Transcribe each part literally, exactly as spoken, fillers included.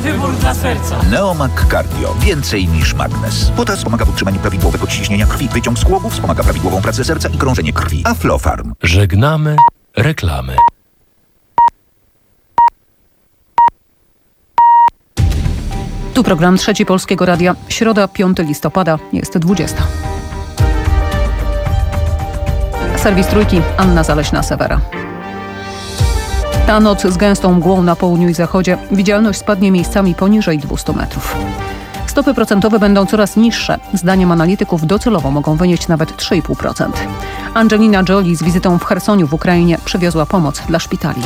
wybór dla serca. Neomag Cardio. Więcej niż magnes. Potas pomaga w utrzymaniu prawidłowego ciśnienia krwi. Wyciąg z głowy wspomaga prawidłową pracę serca i krążenie krwi. Aflofarm. Żegnamy reklamy. Tu program Trzeci Polskiego Radia. Środa, piątego listopada, jest dwudziesta. Serwis Trójki, Anna Zaleśna-Sewera. Ta noc z gęstą mgłą na południu i zachodzie. Widzialność spadnie miejscami poniżej dwieście metrów. Stopy procentowe będą coraz niższe. Zdaniem analityków docelowo mogą wynieść nawet trzy i pół procent. Angelina Jolie z wizytą w Chersoniu w Ukrainie przywiozła pomoc dla szpitali.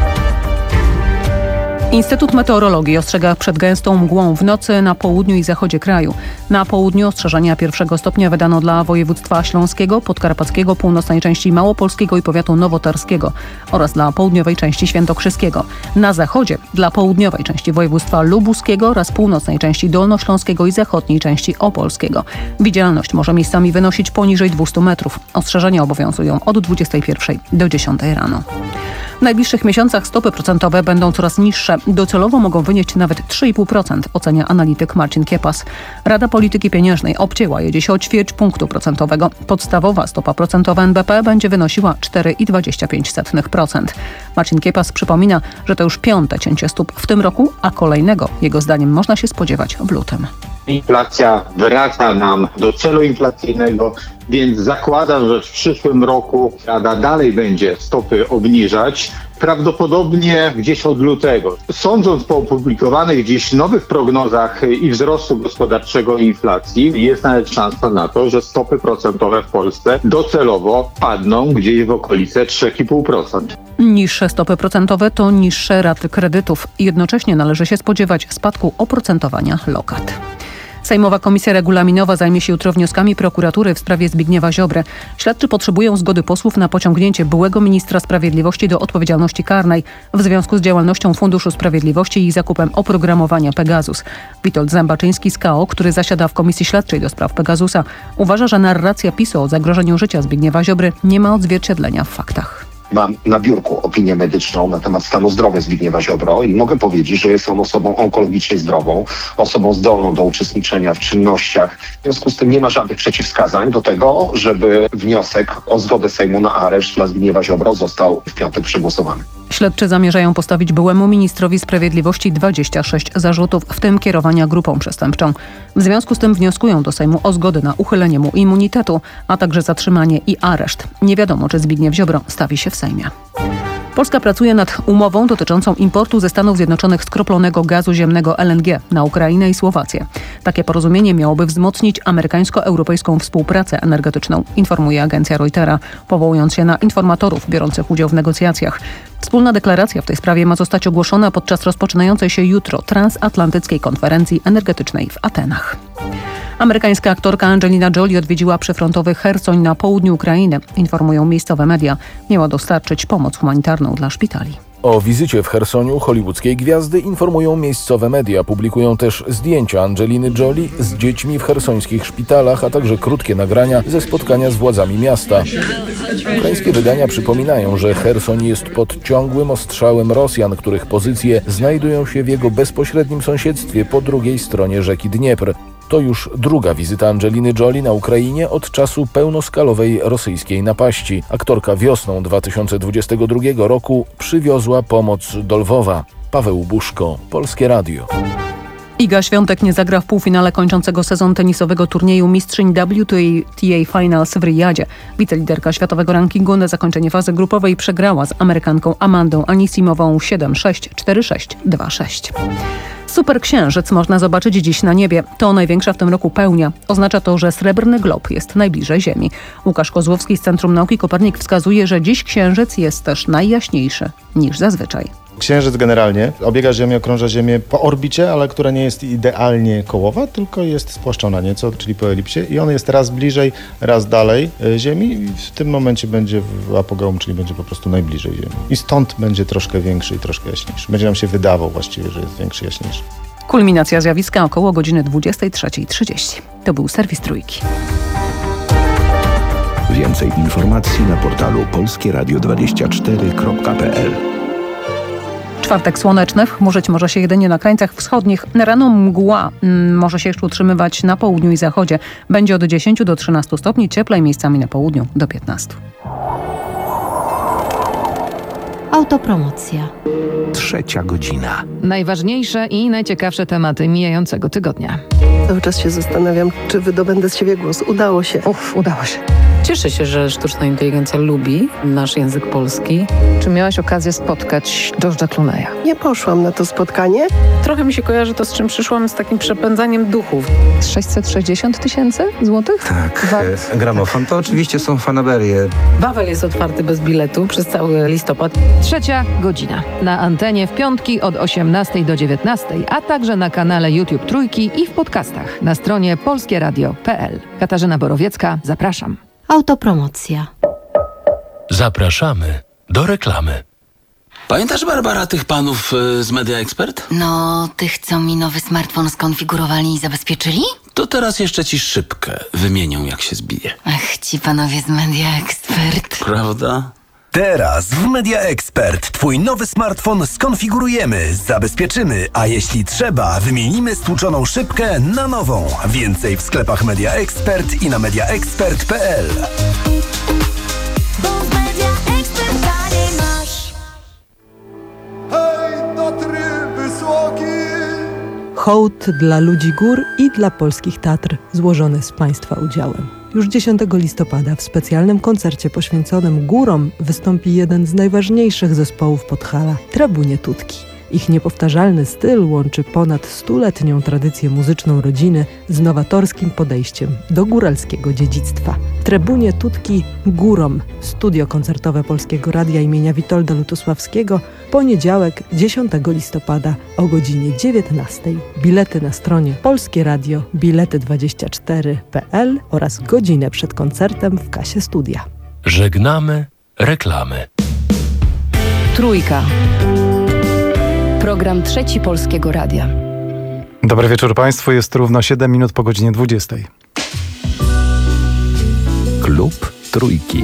Instytut Meteorologii ostrzega przed gęstą mgłą w nocy na południu i zachodzie kraju. Na południu ostrzeżenia pierwszego stopnia wydano dla województwa śląskiego, podkarpackiego, północnej części małopolskiego i powiatu nowotarskiego oraz dla południowej części świętokrzyskiego. Na zachodzie dla południowej części województwa lubuskiego oraz północnej części dolnośląskiego i zachodniej części opolskiego. Widzialność może miejscami wynosić poniżej dwieście metrów. Ostrzeżenia obowiązują od dwudziestej pierwszej do dziesiątej rano. W najbliższych miesiącach stopy procentowe będą coraz niższe. Docelowo mogą wynieść nawet trzy i pół procent, ocenia analityk Marcin Kiepas. Rada Polityki Pieniężnej obcięła je dziś o ćwierć punktu procentowego. Podstawowa stopa procentowa N B P będzie wynosiła cztery i dwadzieścia pięć procent. Marcin Kiepas przypomina, że to już piąte cięcie stóp w tym roku, a kolejnego, jego zdaniem, można się spodziewać w lutym. Inflacja wraca nam do celu inflacyjnego, więc zakładam, że w przyszłym roku Rada dalej będzie stopy obniżać, prawdopodobnie gdzieś od lutego. Sądząc po opublikowanych dziś nowych prognozach i wzrostu gospodarczego i inflacji, jest nawet szansa na to, że stopy procentowe w Polsce docelowo padną gdzieś w okolice trzy i pół procent. Niższe stopy procentowe to niższe raty kredytów. Jednocześnie należy się spodziewać spadku oprocentowania lokat. Sejmowa Komisja Regulaminowa zajmie się jutro wnioskami prokuratury w sprawie Zbigniewa Ziobry. Śledczy potrzebują zgody posłów na pociągnięcie byłego ministra sprawiedliwości do odpowiedzialności karnej w związku z działalnością Funduszu Sprawiedliwości i zakupem oprogramowania Pegasus. Witold Zębaczyński z K O, który zasiada w Komisji Śledczej do spraw Pegasusa, uważa, że narracja PiS-u o zagrożeniu życia Zbigniewa Ziobry nie ma odzwierciedlenia w faktach. Mam na biurku opinię medyczną na temat stanu zdrowia Zbigniewa Ziobro i mogę powiedzieć, że jest on osobą onkologicznie zdrową, osobą zdolną do uczestniczenia w czynnościach. W związku z tym nie ma żadnych przeciwwskazań do tego, żeby wniosek o zgodę Sejmu na areszt dla Zbigniewa Ziobro został w piątek przegłosowany. Śledczy zamierzają postawić byłemu ministrowi sprawiedliwości dwadzieścia sześć zarzutów, w tym kierowania grupą przestępczą. W związku z tym wnioskują do Sejmu o zgodę na uchylenie mu immunitetu, a także zatrzymanie i areszt. Nie wiadomo, czy Zbigniew Ziobro stawi się w Sejmie. Polska pracuje nad umową dotyczącą importu ze Stanów Zjednoczonych skroplonego gazu ziemnego L N G na Ukrainę i Słowację. Takie porozumienie miałoby wzmocnić amerykańsko-europejską współpracę energetyczną, informuje agencja Reutera, powołując się na informatorów biorących udział w negocjacjach. Wspólna deklaracja w tej sprawie ma zostać ogłoszona podczas rozpoczynającej się jutro transatlantyckiej konferencji energetycznej w Atenach. Amerykańska aktorka Angelina Jolie odwiedziła przyfrontowy Chersoń na południu Ukrainy, informują miejscowe media. Miała dostarczyć pomoc humanitarną dla szpitali. O wizycie w Chersoniu hollywoodzkiej gwiazdy informują miejscowe media. Publikują też zdjęcia Angeliny Jolie z dziećmi w chersońskich szpitalach, a także krótkie nagrania ze spotkania z władzami miasta. Ukraińskie wydania przypominają, że Cherson jest pod ciągłym ostrzałem Rosjan, których pozycje znajdują się w jego bezpośrednim sąsiedztwie po drugiej stronie rzeki Dniepr. To już druga wizyta Angeliny Jolie na Ukrainie od czasu pełnoskalowej rosyjskiej napaści. Aktorka wiosną dwa tysiące dwudziestego drugiego roku przywiozła pomoc do Lwowa. Paweł Buszko, Polskie Radio. Iga Świątek nie zagra w półfinale kończącego sezon tenisowego turnieju mistrzyń W T A Finals w Riyadzie. Wiceliderka światowego rankingu na zakończenie fazy grupowej przegrała z Amerykanką Amandą Anisimową siedem sześć, cztery sześć, dwa sześć. Superksiężyc można zobaczyć dziś na niebie. To największa w tym roku pełnia. Oznacza to, że srebrny glob jest najbliżej Ziemi. Łukasz Kozłowski z Centrum Nauki Kopernik wskazuje, że dziś księżyc jest też najjaśniejszy niż zazwyczaj. Księżyc generalnie obiega Ziemię, okrąża Ziemię po orbicie, ale która nie jest idealnie kołowa, tylko jest spłaszczona nieco, czyli po elipsie i on jest raz bliżej, raz dalej Ziemi i w tym momencie będzie w apogeum, czyli będzie po prostu najbliżej Ziemi. I stąd będzie troszkę większy i troszkę jaśniejszy. Będzie nam się wydawał właściwie, że jest większy, jaśniejszy. Kulminacja zjawiska około godziny dwudziestej trzeciej trzydzieści. To był serwis Trójki. Więcej informacji na portalu polskieradio dwadzieścia cztery kropka p l. Czwartek słoneczny, chmurzyć może się jedynie na krańcach wschodnich. Rano mgła mm, może się jeszcze utrzymywać na południu i zachodzie. Będzie od dziesięciu do trzynastu stopni, cieplej miejscami na południu do piętnastu. Autopromocja. Trzecia godzina. Najważniejsze i najciekawsze tematy mijającego tygodnia. Cały czas się zastanawiam, czy wydobędę z siebie głos. Udało się. Uff, udało się. Cieszę się, że sztuczna inteligencja lubi nasz język polski. Czy miałaś okazję spotkać George'a Clooney'a? Nie poszłam na to spotkanie. Trochę mi się kojarzy to, z czym przyszłam, z takim przepędzaniem duchów. sześćset sześćdziesiąt tysięcy złotych? Tak, Wart. e, gramofon to oczywiście są fanaberie. Wawel jest otwarty bez biletu przez cały listopad. Trzecia godzina. Na antenie w piątki od osiemnastej do dziewiętnastej, a także na kanale YouTube Trójki i w podcastach na stronie polskieradio kropka p l. Katarzyna Borowiecka, zapraszam. Autopromocja. Zapraszamy do reklamy. Pamiętasz, Barbara, tych panów y, z Media Expert? No, tych, co mi nowy smartfon skonfigurowali i zabezpieczyli? To teraz jeszcze ci szybkę wymienią, jak się zbije. Ach, ci panowie z Media Expert. Prawda? Teraz w Media Expert twój nowy smartfon skonfigurujemy, zabezpieczymy, a jeśli trzeba, wymienimy stłuczoną szybkę na nową. Więcej w sklepach Media Expert i na media expert kropka p l. Hołd dla ludzi gór i dla polskich Tatr, złożony z Państwa udziałem. Już dziesiątego listopada w specjalnym koncercie poświęconym górom wystąpi jeden z najważniejszych zespołów Podhala – Trabunie Tutki. Ich niepowtarzalny styl łączy ponad stuletnią tradycję muzyczną rodziny z nowatorskim podejściem do góralskiego dziedzictwa. Trabunie Tutki Górom. Studio koncertowe Polskiego Radia imienia Witolda Lutosławskiego. Poniedziałek, dziesiątego listopada o godzinie dziewiętnastej. Bilety na stronie polskie radio bilety dwadzieścia cztery kropka p l oraz godzinę przed koncertem w kasie studia. Żegnamy reklamy. Trójka. Program Trzeci Polskiego Radia. Dobry wieczór Państwu, jest równo siedem minut po godzinie dwudziestej. Klub Trójki.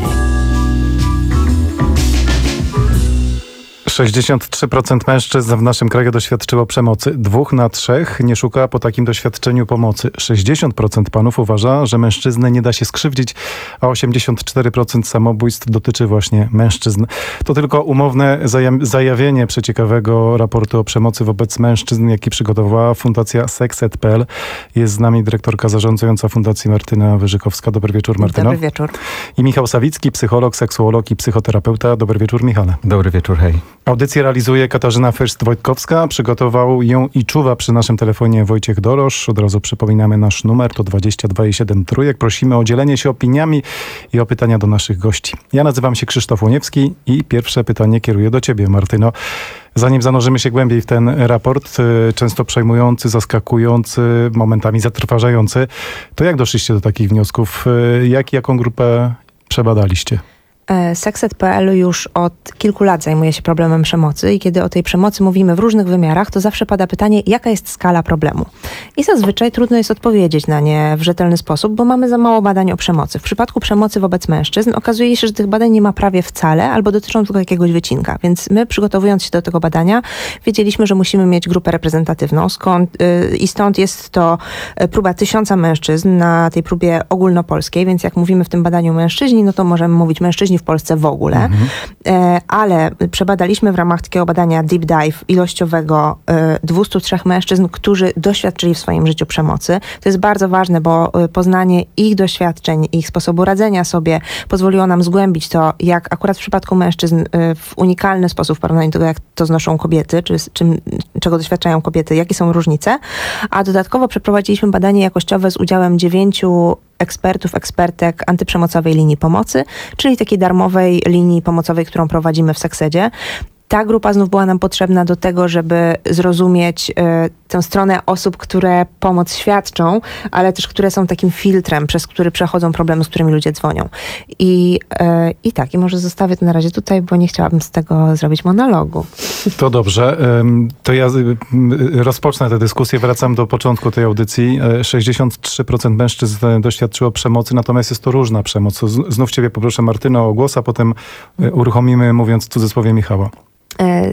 sześćdziesiąt trzy procent mężczyzn w naszym kraju doświadczyło przemocy. Dwóch na trzech nie szuka po takim doświadczeniu pomocy. sześćdziesiąt procent panów uważa, że mężczyznę nie da się skrzywdzić, a osiemdziesiąt cztery procent samobójstw dotyczy właśnie mężczyzn. To tylko umowne zaja- zajawienie przeciekawego raportu o przemocy wobec mężczyzn, jaki przygotowała Fundacja Sekset kropka p l. Jest z nami dyrektorka zarządzająca Fundacji Martyna Wyżykowska. Dobry wieczór, Martyno. Dobry wieczór. I Michał Sawicki, psycholog, seksuolog i psychoterapeuta. Dobry wieczór, Michale. Dobry wieczór, hej. Audycję realizuje Katarzyna Fürst-Wojtkowska. Przygotował ją i czuwa przy naszym telefonie Wojciech Dorosz. Od razu przypominamy nasz numer, to dwadzieścia dwa i siedem trójek. Prosimy o dzielenie się opiniami i o pytania do naszych gości. Ja nazywam się Krzysztof Łoniewski i pierwsze pytanie kieruję do ciebie, Martyno. Zanim zanurzymy się głębiej w ten raport, często przejmujący, zaskakujący, momentami zatrważający, to jak doszliście do takich wniosków? Jak, jaką grupę przebadaliście? Sekset kropka p l już od kilku lat zajmuje się problemem przemocy i kiedy o tej przemocy mówimy w różnych wymiarach, to zawsze pada pytanie, jaka jest skala problemu. I zazwyczaj trudno jest odpowiedzieć na nie w rzetelny sposób, bo mamy za mało badań o przemocy. W przypadku przemocy wobec mężczyzn okazuje się, że tych badań nie ma prawie wcale, albo dotyczą tylko jakiegoś wycinka. Więc my, przygotowując się do tego badania, wiedzieliśmy, że musimy mieć grupę reprezentatywną skąd, yy, i stąd jest to próba tysiąca mężczyzn na tej próbie ogólnopolskiej, więc jak mówimy w tym badaniu mężczyźni, no to możemy mówić mężczyźni w Polsce w ogóle, mhm. e, ale przebadaliśmy w ramach takiego badania deep dive ilościowego e, dwieście trzy mężczyzn, którzy doświadczyli w swoim życiu przemocy. To jest bardzo ważne, bo e, poznanie ich doświadczeń, ich sposobu radzenia sobie pozwoliło nam zgłębić to, jak akurat w przypadku mężczyzn e, w unikalny sposób w porównaniu do tego, jak to znoszą kobiety, czy czym, czego doświadczają kobiety, jakie są różnice, a dodatkowo przeprowadziliśmy badanie jakościowe z udziałem dziewięciu ekspertów, ekspertek antyprzemocowej linii pomocy, czyli takiej darmowej linii pomocowej, którą prowadzimy w Seksedzie. Ta grupa znów była nam potrzebna do tego, żeby zrozumieć y, tę stronę osób, które pomoc świadczą, ale też które są takim filtrem, przez który przechodzą problemy, z którymi ludzie dzwonią. I, y, i tak, i może zostawię to na razie tutaj, bo nie chciałabym z tego zrobić monologu. To dobrze. To ja rozpocznę tę dyskusję. Wracam do początku tej audycji. sześćdziesiąt trzy procent mężczyzn doświadczyło przemocy, natomiast jest to różna przemoc. Znów ciebie poproszę, Martyno, o głos, a potem uruchomimy, mówiąc w cudzysłowie, Michała.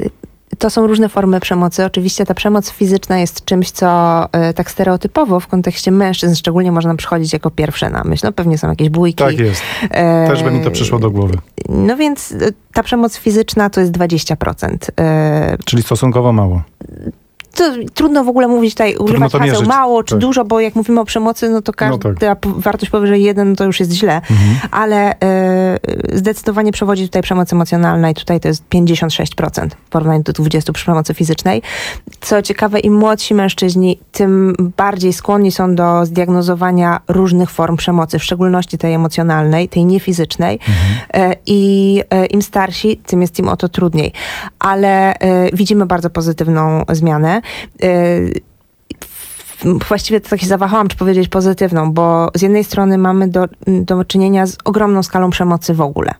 To są różne formy przemocy. Oczywiście ta przemoc fizyczna jest czymś, co y, tak stereotypowo w kontekście mężczyzn szczególnie można przychodzić jako pierwsze na myśl. No pewnie są jakieś bójki. Tak jest. E, Też by mi to przyszło do głowy. No więc y, ta przemoc fizyczna to jest dwadzieścia procent. Y, Czyli stosunkowo mało. To trudno w ogóle mówić tutaj, używać haseł mierzyć. mało czy Tak. dużo, bo jak mówimy o przemocy, no to każda No tak. wartość powyżej jeden to już jest źle, Mhm. ale y, zdecydowanie przewodzi tutaj przemoc emocjonalna i tutaj to jest pięćdziesiąt sześć procent w porównaniu do dwudziestu przy przemocy fizycznej. Co ciekawe, im młodsi mężczyźni, tym bardziej skłonni są do zdiagnozowania różnych form przemocy, w szczególności tej emocjonalnej, tej niefizycznej. Mhm. Y, I y, im starsi, tym jest im o to trudniej. Ale y, widzimy bardzo pozytywną zmianę. Właściwie to tak się zawahałam, czy powiedzieć pozytywną, bo z jednej strony mamy do, do czynienia z ogromną skalą przemocy w ogóle,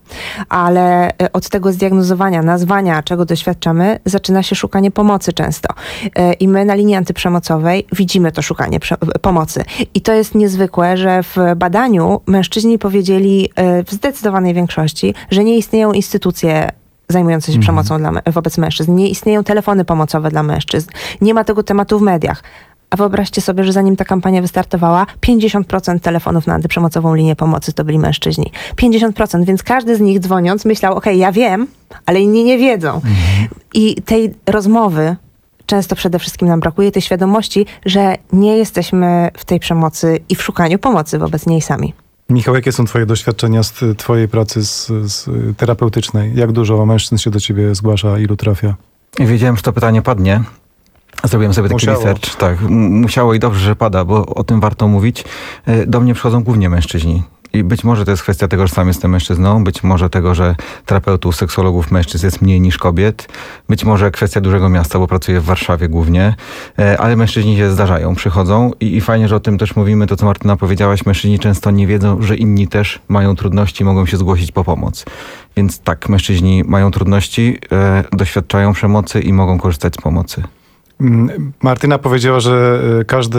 ale od tego zdiagnozowania, nazwania, czego doświadczamy, zaczyna się szukanie pomocy często. I my na linii antyprzemocowej widzimy to szukanie prze- pomocy. I to jest niezwykłe, że w badaniu mężczyźni powiedzieli w zdecydowanej większości, że nie istnieją instytucje zajmujące się mm. przemocą dla, wobec mężczyzn. Nie istnieją telefony pomocowe dla mężczyzn. Nie ma tego tematu w mediach. A wyobraźcie sobie, że zanim ta kampania wystartowała, pięćdziesiąt procent telefonów na antyprzemocową linię pomocy to byli mężczyźni. pięćdziesiąt procent, więc każdy z nich dzwoniąc myślał, okej, okay, ja wiem, ale inni nie wiedzą. Mm. I tej rozmowy często przede wszystkim nam brakuje, tej świadomości, że nie jesteśmy w tej przemocy i w szukaniu pomocy wobec niej sami. Michał, jakie są twoje doświadczenia z twojej pracy z, z terapeutycznej? Jak dużo mężczyzn się do ciebie zgłasza, ilu trafia? Wiedziałem, że to pytanie padnie. Zrobiłem sobie taki Musiało. research. Tak, m- musiało i dobrze, że pada, bo o tym warto mówić. Do mnie przychodzą głównie mężczyźni. I być może to jest kwestia tego, że sam jestem mężczyzną, być może tego, że terapeutów, seksologów mężczyzn jest mniej niż kobiet, być może kwestia dużego miasta, bo pracuję w Warszawie głównie, ale mężczyźni się zdarzają, przychodzą i, i fajnie, że o tym też mówimy, to co Martyna powiedziałaś, mężczyźni często nie wiedzą, że inni też mają trudności, mogą się zgłosić po pomoc. Więc tak, mężczyźni mają trudności, e, doświadczają przemocy i mogą korzystać z pomocy. Martyna powiedziała, że każdy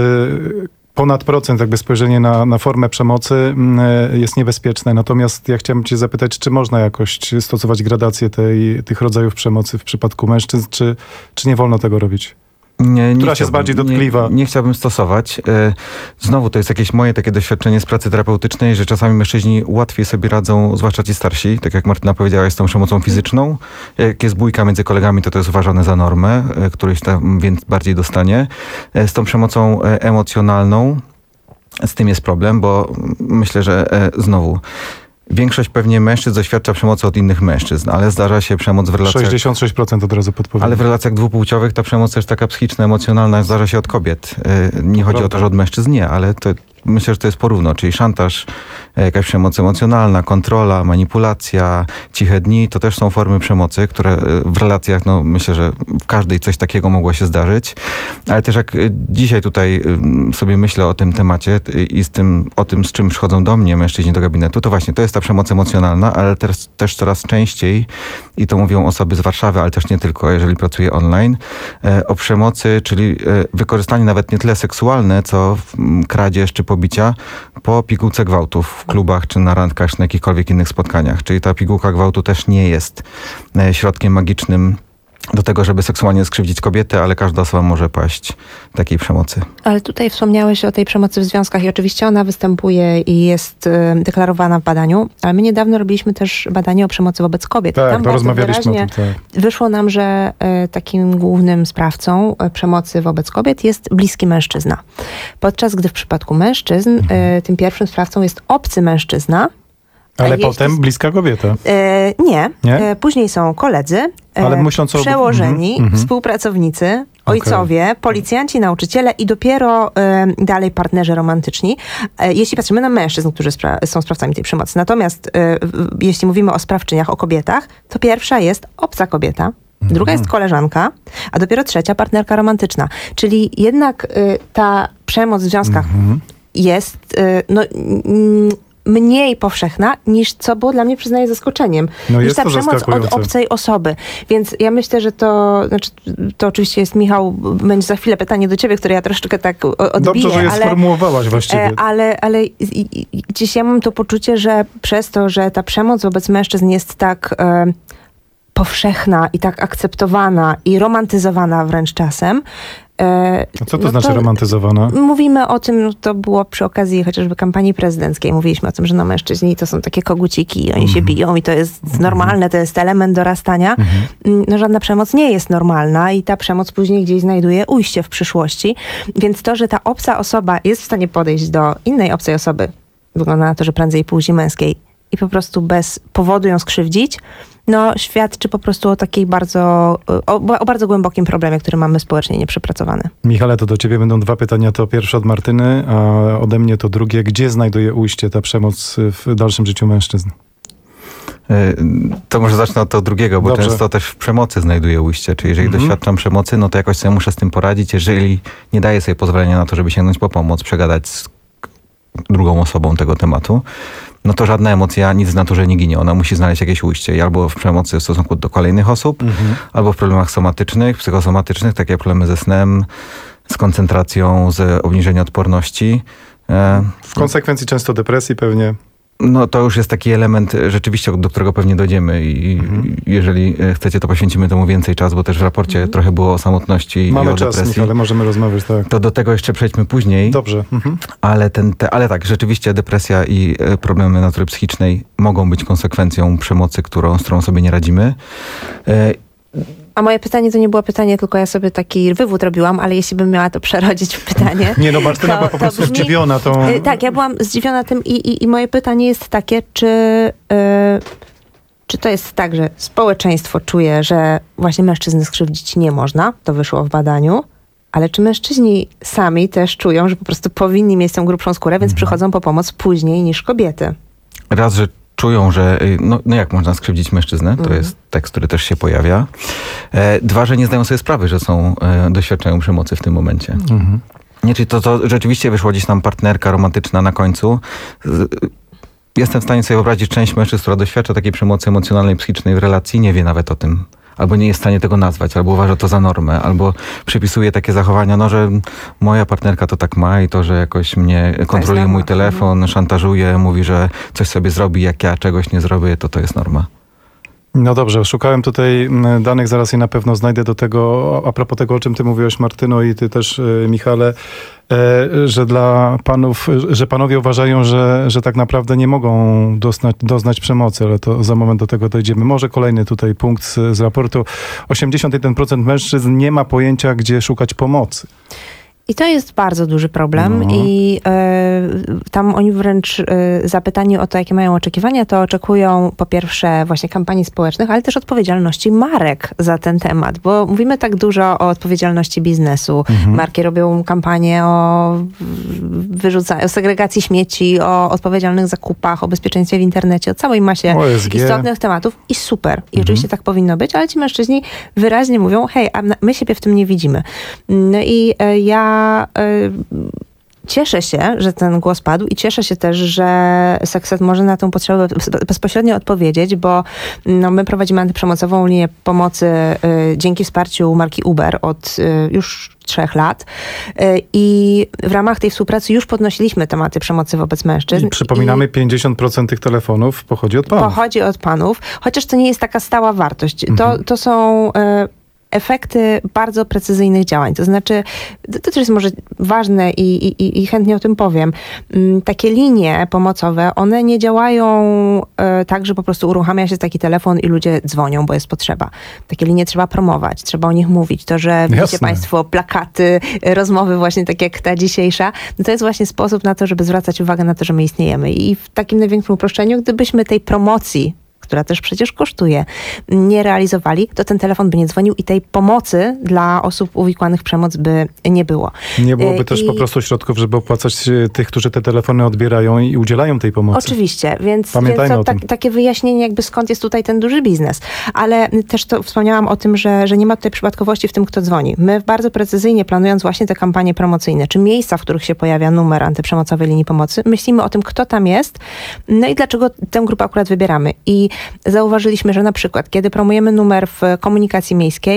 ponad procent jakby spojrzenie na, na formę przemocy jest niebezpieczne. Natomiast ja chciałem cię zapytać, czy można jakoś stosować gradację tej, tych rodzajów przemocy w przypadku mężczyzn, czy, czy nie wolno tego robić? Nie, nie Która się jest bardziej dotkliwa? Nie, nie chciałbym stosować. Znowu to jest jakieś moje takie doświadczenie z pracy terapeutycznej, że czasami mężczyźni łatwiej sobie radzą, zwłaszcza ci starsi, tak jak Martyna powiedziała, z tą przemocą fizyczną. Jak jest bójka między kolegami, to to jest uważane za normę, któryś tam więc bardziej dostanie. Z tą przemocą emocjonalną, z tym jest problem, bo myślę, że znowu większość pewnie mężczyzn doświadcza przemocy od innych mężczyzn, ale zdarza się przemoc w relacjach... sześćdziesiąt sześć procent od razu podpowiadam. Ale w relacjach dwupłciowych ta przemoc też taka psychiczna, emocjonalna zdarza się od kobiet. Nie chodzi o to, że od mężczyzn nie, ale to myślę, że to jest porówno, czyli szantaż, jakaś przemoc emocjonalna, kontrola, manipulacja, ciche dni, to też są formy przemocy, które w relacjach, no myślę, że w każdej coś takiego mogło się zdarzyć, ale też jak dzisiaj tutaj sobie myślę o tym temacie i z tym, o tym, z czym przychodzą do mnie mężczyźni do gabinetu, to właśnie to jest ta przemoc emocjonalna, ale też, też coraz częściej, i to mówią osoby z Warszawy, ale też nie tylko, jeżeli pracuję online, o przemocy, czyli wykorzystanie nawet nie tyle seksualne, co kradzież czy pobicia po pigułce gwałtów w klubach, czy na randkach, czy na jakichkolwiek innych spotkaniach. Czyli ta pigułka gwałtu też nie jest środkiem magicznym do tego, żeby seksualnie skrzywdzić kobietę, ale każda osoba może paść takiej przemocy. Ale tutaj wspomniałeś o tej przemocy w związkach i oczywiście ona występuje i jest y, deklarowana w badaniu, ale my niedawno robiliśmy też badanie o przemocy wobec kobiet. Tak, Tam to rozmawialiśmy o tym. Tak. Wyszło nam, że y, takim głównym sprawcą y, przemocy wobec kobiet jest bliski mężczyzna. Podczas gdy w przypadku mężczyzn mhm. y, tym pierwszym sprawcą jest obcy mężczyzna. Ale potem to... bliska kobieta. E, nie. nie? E, później są koledzy, e, Ale myśląc o... przełożeni, mm-hmm. współpracownicy, ojcowie, okay. policjanci, nauczyciele i dopiero e, dalej partnerzy romantyczni. E, jeśli patrzymy na mężczyzn, którzy spra- są sprawcami tej przemocy. Natomiast e, w, jeśli mówimy o sprawczyniach, o kobietach, to pierwsza jest obca kobieta, mm-hmm. druga jest koleżanka, a dopiero trzecia partnerka romantyczna. Czyli jednak e, ta przemoc w związkach mm-hmm. jest e, no... Mm, mniej powszechna niż co było dla mnie, przyznaję, zaskoczeniem. No niż ta przemoc od obcej osoby. Więc ja myślę, że to, znaczy, to oczywiście jest, Michał, będzie za chwilę pytanie do ciebie, które ja troszeczkę tak odbiję. Dobrze, że je ale, sformułowałaś właściwie. Ale, ale gdzieś ja mam to poczucie, że przez to, że ta przemoc wobec mężczyzn jest tak... E, powszechna i tak akceptowana i romantyzowana wręcz czasem. A co to no znaczy to romantyzowana? Mówimy o tym, to było przy okazji chociażby kampanii prezydenckiej, mówiliśmy o tym, że no mężczyźni to są takie koguciki i oni mm. się biją i to jest mm. normalne, to jest element dorastania. Mm. No żadna przemoc nie jest normalna i ta przemoc później gdzieś znajduje ujście w przyszłości. Więc to, że ta obca osoba jest w stanie podejść do innej obcej osoby, wygląda na to, że prędzej płci męskiej, i po prostu bez powodu ją skrzywdzić, no świadczy po prostu o takiej bardzo, o, o bardzo głębokim problemie, który mamy społecznie nieprzepracowany. Michale, to do ciebie będą dwa pytania. To pierwsze od Martyny, a ode mnie to drugie. Gdzie znajduje ujście ta przemoc w dalszym życiu mężczyzn? To może zacznę od tego drugiego, bo Dobrze. często też w przemocy znajduje ujście. Czyli jeżeli Mhm. doświadczam przemocy, no to jakoś sobie muszę z tym poradzić. Jeżeli nie daję sobie pozwolenia na to, żeby sięgnąć po pomoc, przegadać z drugą osobą tego tematu, no to żadna emocja, nic w naturze nie ginie. Ona musi znaleźć jakieś ujście. I albo w przemocy w stosunku do kolejnych osób, Mhm. albo w problemach somatycznych, psychosomatycznych, takie problemy ze snem, z koncentracją, z obniżeniem odporności. E, W konsekwencji często depresji pewnie. No to już jest taki element rzeczywiście, do którego pewnie dojdziemy i Mhm. jeżeli chcecie, to poświęcimy temu więcej czasu, bo też w raporcie Mhm. trochę było o samotności i Mamy o czas, depresji. Michale, możemy rozmawiać, tak. To do tego jeszcze przejdźmy później. Dobrze. Mhm. Ale, ten, te, ale tak, rzeczywiście depresja i e, problemy natury psychicznej mogą być konsekwencją przemocy, którą, z którą sobie nie radzimy. E, A moje pytanie to nie było pytanie, tylko ja sobie taki wywód robiłam, ale jeśli bym miała to przerodzić w pytanie... Nie, no Martyna to, była po to prostu brzmi, zdziwiona tą... y, Tak, ja byłam zdziwiona tym i, i, i moje pytanie jest takie, czy, y, czy to jest tak, że społeczeństwo czuje, że właśnie mężczyzny skrzywdzić nie można, to wyszło w badaniu, ale czy mężczyźni sami też czują, że po prostu powinni mieć tą grubszą skórę, więc przychodzą po pomoc później niż kobiety? raz, że czują, że no, no jak można skrzywdzić mężczyznę, to Mhm. jest tekst, który też się pojawia. E, dwa, że nie zdają sobie sprawy, że są, e, doświadczają przemocy w tym momencie. Mhm. Nie, czyli to, to rzeczywiście wyszła gdzieś tam partnerka romantyczna na końcu. Z, jestem w stanie sobie wyobrazić część mężczyzn, która doświadcza takiej przemocy emocjonalnej, psychicznej w relacji, nie wie nawet o tym. Albo nie jest w stanie tego nazwać, albo uważa to za normę, albo przypisuje takie zachowania, no, że moja partnerka to tak ma i to, że jakoś mnie kontroluje mój telefon, szantażuje, mówi, że coś sobie zrobi, jak ja czegoś nie zrobię, to to jest norma. No dobrze, szukałem tutaj mm, danych, zaraz je na pewno znajdę do tego, a propos tego, o czym ty mówiłeś, Martyno, i ty też, e, Michale, e, że dla panów, że panowie uważają, że, że tak naprawdę nie mogą doznać, doznać przemocy, ale to za moment do tego dojdziemy. Może kolejny tutaj punkt z, z raportu. osiemdziesiąt jeden procent mężczyzn nie ma pojęcia, gdzie szukać pomocy. I to jest bardzo duży problem No. i y, tam oni wręcz y, zapytani o to, jakie mają oczekiwania, to oczekują po pierwsze właśnie kampanii społecznych, ale też odpowiedzialności marek za ten temat, bo mówimy tak dużo o odpowiedzialności biznesu. Mhm. Marki robią kampanię o wyrzucaniu, o segregacji śmieci, o odpowiedzialnych zakupach, o bezpieczeństwie w internecie, o całej masie O S G. istotnych tematów i super. I Mhm. oczywiście tak powinno być, ale ci mężczyźni wyraźnie mówią, hej, a my siebie w tym nie widzimy. No i y, ja y, cieszę się, że ten głos padł i cieszę się też, że Sekset może na tę potrzebę bezpośrednio odpowiedzieć, bo no, my prowadzimy antyprzemocową linię pomocy y, dzięki wsparciu marki Uber od y, już trzech lat y, i w ramach tej współpracy już podnosiliśmy tematy przemocy wobec mężczyzn. I przypominamy, pięćdziesiąt procent tych telefonów pochodzi od panów. Pochodzi od panów, chociaż to nie jest taka stała wartość. To, Mhm. to są... Y, efekty bardzo precyzyjnych działań. To znaczy, to też jest może ważne i, i, i chętnie o tym powiem. Takie linie pomocowe, one nie działają e, tak, że po prostu uruchamia się taki telefon i ludzie dzwonią, bo jest potrzeba. Takie linie trzeba promować, trzeba o nich mówić. To, że widzicie Jasne. państwo plakaty, rozmowy właśnie tak jak ta dzisiejsza, no to jest właśnie sposób na to, żeby zwracać uwagę na to, że my istniejemy. I w takim największym uproszczeniu, gdybyśmy tej promocji, która też przecież kosztuje, nie realizowali, to ten telefon by nie dzwonił i tej pomocy dla osób uwikłanych w przemoc by nie było. Nie byłoby Y, też i- po prostu środków, żeby opłacać e, tych, którzy te telefony odbierają i udzielają tej pomocy. Oczywiście, więc, więc Pamiętajmy to o tym. tak, takie wyjaśnienie jakby skąd jest tutaj ten duży biznes. Ale też to wspomniałam o tym, że, że nie ma tutaj przypadkowości w tym, kto dzwoni. My bardzo precyzyjnie planując właśnie te kampanie promocyjne, czy miejsca, w których się pojawia numer antyprzemocowej linii pomocy, myślimy o tym, kto tam jest, no i dlaczego tę grupę akurat wybieramy. I zauważyliśmy, że na przykład, kiedy promujemy numer w komunikacji miejskiej,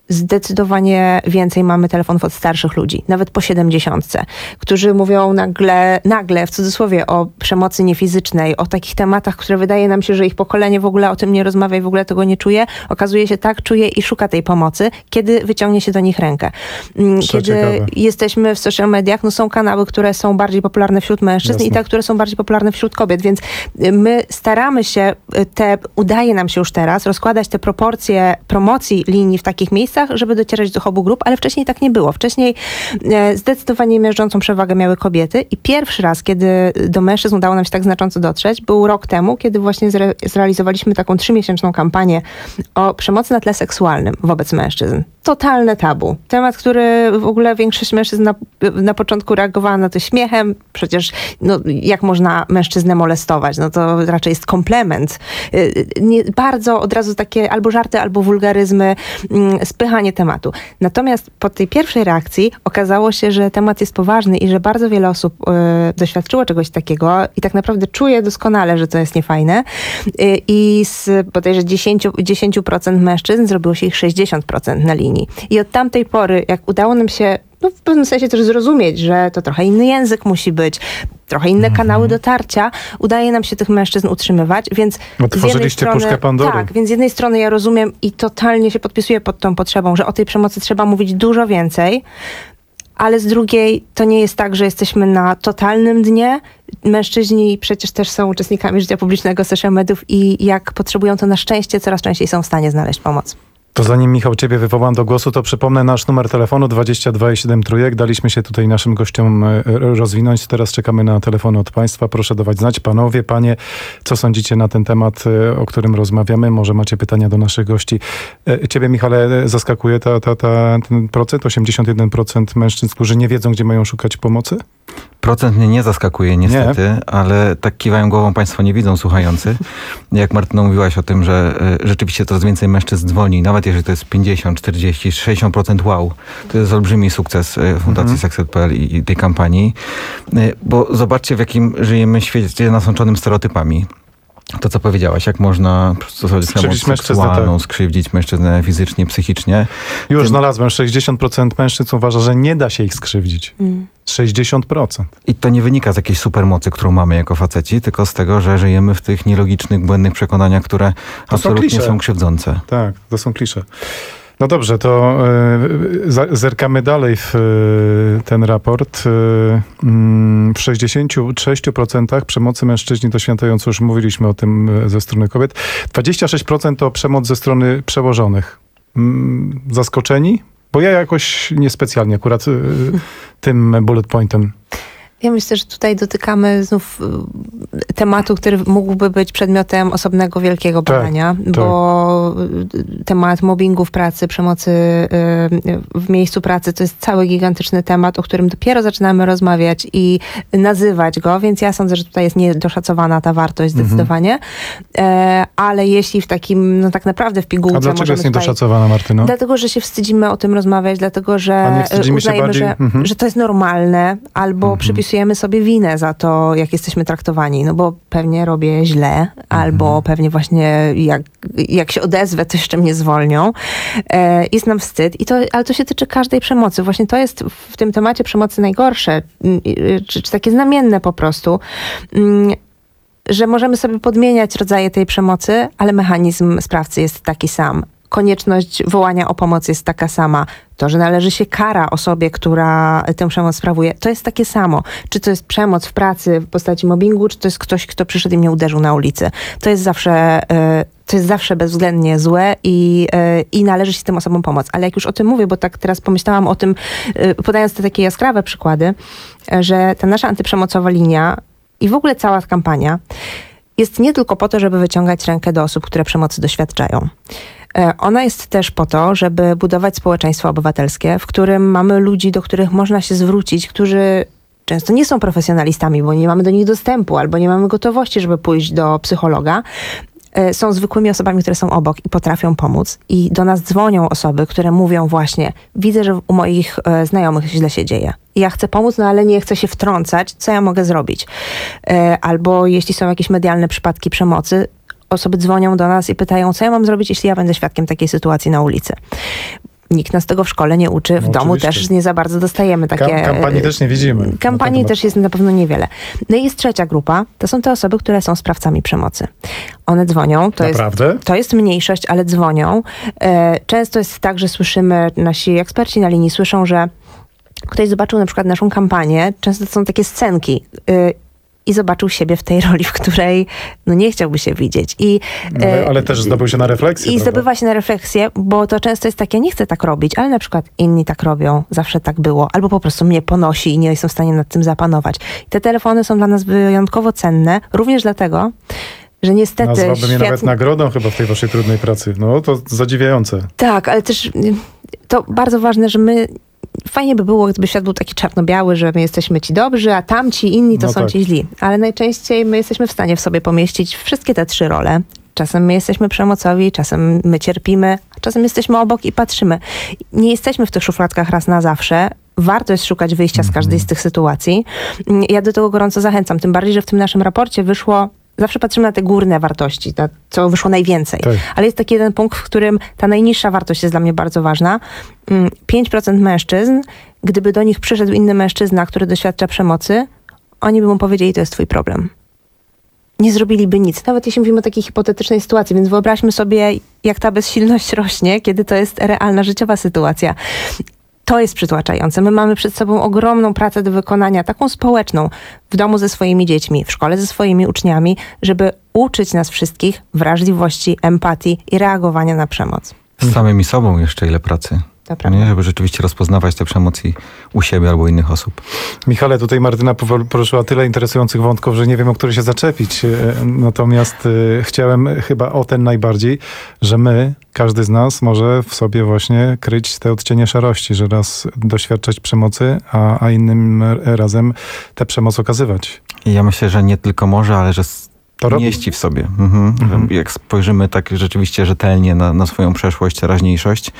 zdecydowanie więcej mamy telefonów od starszych ludzi, nawet po siedemdziesiątce, którzy mówią nagle, nagle w cudzysłowie o przemocy niefizycznej, o takich tematach, które wydaje nam się, że ich pokolenie w ogóle o tym nie rozmawia i w ogóle tego nie czuje. Okazuje się tak, czuje i szuka tej pomocy, kiedy wyciągnie się do nich rękę. Kiedy ciekawe. jesteśmy w social mediach, no są kanały, które są bardziej popularne wśród mężczyzn Jasne. i te, które są bardziej popularne wśród kobiet, więc my staramy się, te, udaje nam się już teraz rozkładać te proporcje promocji linii w takich miejscach, żeby docierać do obu grup, ale wcześniej tak nie było. Wcześniej e, zdecydowanie miażdżącą przewagę miały kobiety i pierwszy raz, kiedy do mężczyzn udało nam się tak znacząco dotrzeć, był rok temu, kiedy właśnie zre, zrealizowaliśmy taką trzymiesięczną kampanię o przemocy na tle seksualnym wobec mężczyzn. Totalne tabu. Temat, który w ogóle większość mężczyzn na, na początku reagowała na to śmiechem. Przecież no, jak można mężczyznę molestować? No to raczej jest komplement. Nie, bardzo od razu takie albo żarty, albo wulgaryzmy, spychanie tematu. Natomiast po tej pierwszej reakcji okazało się, że temat jest poważny i że bardzo wiele osób y, doświadczyło czegoś takiego i tak naprawdę czuje doskonale, że to jest niefajne. Y, I z bodajże dziesięć procent mężczyzn zrobiło się ich sześćdziesiąt procent na linii. I od tamtej pory, jak udało nam się no, w pewnym sensie też zrozumieć, że to trochę inny język musi być, trochę inne kanały dotarcia, udaje nam się tych mężczyzn utrzymywać, więc otworzyliście puszkę Pandory. Tak, więc z jednej strony ja rozumiem i totalnie się podpisuję pod tą potrzebą, że o tej przemocy trzeba mówić dużo więcej, ale z drugiej to nie jest tak, że jesteśmy na totalnym dnie. Mężczyźni przecież też są uczestnikami życia publicznego, social mediów i jak potrzebują, to na szczęście coraz częściej są w stanie znaleźć pomoc. To zanim, Michał, ciebie wywołam do głosu, to przypomnę nasz numer telefonu dwadzieścia dwa i siedem trójek. Daliśmy się tutaj naszym gościom rozwinąć. Teraz czekamy na telefony od państwa. Proszę dawać znać. Panowie, panie, co sądzicie na ten temat, o którym rozmawiamy? Może macie pytania do naszych gości. Ciebie, Michale, zaskakuje ta, ta, ta, ten procent? osiemdziesiąt jeden procent mężczyzn, którzy nie wiedzą, gdzie mają szukać pomocy? Procent mnie nie zaskakuje niestety, nie. Ale tak kiwają głową państwo nie widzą, słuchający. Jak Martyna mówiłaś o tym, że y, rzeczywiście coraz więcej mężczyzn dzwoni, nawet jeżeli to jest pięćdziesiąt, czterdzieści, sześćdziesiąt procent wow, to jest olbrzymi sukces y, Fundacji mhm. Sekset kropka pe el i, i tej kampanii. Y, bo zobaczcie, w jakim żyjemy świecie nasączonym stereotypami. To, co powiedziałaś, jak można stosować przemoc seksualną, tak. skrzywdzić mężczyznę fizycznie, psychicznie. Już Tym... znalazłem, sześćdziesiąt procent mężczyzn uważa, że nie da się ich skrzywdzić. Mm. sześćdziesiąt procent. I to nie wynika z jakiejś supermocy, którą mamy jako faceci, tylko z tego, że żyjemy w tych nielogicznych, błędnych przekonaniach, które to absolutnie są, są krzywdzące. Tak, to są klisze. No dobrze, to y, zerkamy dalej w y, ten raport. Y, y, w sześćdziesięciu sześciu procentach przemocy mężczyźni doświadczają, co już mówiliśmy o tym y, ze strony kobiet. dwadzieścia sześć procent to przemoc ze strony przełożonych. Y, zaskoczeni? Bo ja jakoś niespecjalnie akurat y, tym bullet pointem. Ja myślę, że tutaj dotykamy znów tematu, który mógłby być przedmiotem osobnego wielkiego badania, tak, bo tak. temat mobbingu w pracy, przemocy w miejscu pracy to jest cały gigantyczny temat, o którym dopiero zaczynamy rozmawiać i nazywać go, więc ja sądzę, że tutaj jest niedoszacowana ta wartość zdecydowanie, mhm. ale jeśli w takim, no tak naprawdę w pigułce... A dlaczego jest niedoszacowana, tutaj... Martyno? Dlatego, że się wstydzimy o tym rozmawiać, dlatego, że uznajemy, bardziej... że, mhm. że to jest normalne, albo mhm. przypisujemy Przypisujemy sobie winę za to, jak jesteśmy traktowani, no bo pewnie robię źle, albo mhm. pewnie właśnie jak, jak się odezwę, to jeszcze mnie zwolnią. E, jest nam wstyd, i to, ale to się tyczy każdej przemocy. Właśnie to jest w tym temacie przemocy najgorsze, czy, czy takie znamienne po prostu, że możemy sobie podmieniać rodzaje tej przemocy, ale mechanizm sprawcy jest taki sam. Konieczność wołania o pomoc jest taka sama. To, że należy się kara osobie, która tę przemoc sprawuje, to jest takie samo. Czy to jest przemoc w pracy w postaci mobbingu, czy to jest ktoś, kto przyszedł i mnie uderzył na ulicy. To jest zawsze, to jest zawsze bezwzględnie złe i, i należy się tym osobom pomóc. Ale jak już o tym mówię, bo tak teraz pomyślałam o tym, podając te takie jaskrawe przykłady, że ta nasza antyprzemocowa linia i w ogóle cała kampania jest nie tylko po to, żeby wyciągać rękę do osób, które przemocy doświadczają. Ona jest też po to, żeby budować społeczeństwo obywatelskie, w którym mamy ludzi, do których można się zwrócić, którzy często nie są profesjonalistami, bo nie mamy do nich dostępu albo nie mamy gotowości, żeby pójść do psychologa. Są zwykłymi osobami, które są obok i potrafią pomóc. I do nas dzwonią osoby, które mówią właśnie, widzę, że u moich e, znajomych źle się dzieje. I ja chcę pomóc, no ale nie chcę się wtrącać, co ja mogę zrobić. E, albo jeśli są jakieś medialne przypadki przemocy, osoby dzwonią do nas i pytają, co ja mam zrobić, jeśli ja będę świadkiem takiej sytuacji na ulicy. Nikt nas tego w szkole nie uczy, w No domu oczywiście. też nie za bardzo dostajemy takie... Kam- kampanii też nie widzimy. Kampanii też jest na pewno niewiele. No i jest trzecia grupa, to są te osoby, które są sprawcami przemocy. One dzwonią, to, jest, Naprawdę? to jest mniejszość, ale dzwonią. E, Często jest tak, że słyszymy, nasi eksperci na linii słyszą, że ktoś zobaczył na przykład naszą kampanię, często to są takie scenki, y, i zobaczył siebie w tej roli, w której no nie chciałby się widzieć. I, Ale, ale też zdobył się na refleksję. I prawda? zdobywa się na refleksję, bo to często jest takie, nie chcę tak robić, ale na przykład inni tak robią, zawsze tak było, albo po prostu mnie ponosi i nie jestem w stanie nad tym zapanować. I te telefony są dla nas wyjątkowo cenne, również dlatego, że niestety Nazwałbym je świat... nawet nagrodą chyba w tej waszej trudnej pracy. No to zadziwiające. Tak, ale też y, to bardzo ważne, że my fajnie by było, gdyby świat był taki czarno-biały, że my jesteśmy ci dobrzy, a tamci inni to No są tak. ci źli. Ale najczęściej my jesteśmy w stanie w sobie pomieścić wszystkie te trzy role. Czasem my jesteśmy przemocowi, czasem my cierpimy, a czasem jesteśmy obok i patrzymy. Nie jesteśmy w tych szufladkach raz na zawsze. Warto jest szukać wyjścia z każdej z tych sytuacji. Ja do tego gorąco zachęcam. Tym bardziej, że w tym naszym raporcie wyszło, zawsze patrzymy na te górne wartości, na co wyszło najwięcej. Tak. Ale jest taki jeden punkt, w którym ta najniższa wartość jest dla mnie bardzo ważna. pięć procent mężczyzn, gdyby do nich przyszedł inny mężczyzna, który doświadcza przemocy, oni by mu powiedzieli, to jest twój problem. Nie zrobiliby nic. Nawet jeśli mówimy o takiej hipotetycznej sytuacji, więc wyobraźmy sobie, jak ta bezsilność rośnie, kiedy to jest realna, życiowa sytuacja. To jest przytłaczające. My mamy przed sobą ogromną pracę do wykonania, taką społeczną, w domu ze swoimi dziećmi, w szkole ze swoimi uczniami, żeby uczyć nas wszystkich wrażliwości, empatii i reagowania na przemoc. Z samymi sobą jeszcze ile pracy. To prawda. Nie? Żeby rzeczywiście rozpoznawać te przemoc u siebie albo innych osób. Michale, tutaj Martyna poruszyła tyle interesujących wątków, że nie wiem, o który się zaczepić. E, Natomiast e, chciałem chyba o ten najbardziej, że my, każdy z nas może w sobie właśnie kryć te odcienie szarości, że raz doświadczać przemocy, a, a innym razem tę przemoc okazywać. I ja myślę, że nie tylko może, ale że To robi. mieści w sobie. Mhm. Mhm. Jak spojrzymy tak rzeczywiście rzetelnie na, na swoją przeszłość, teraźniejszość,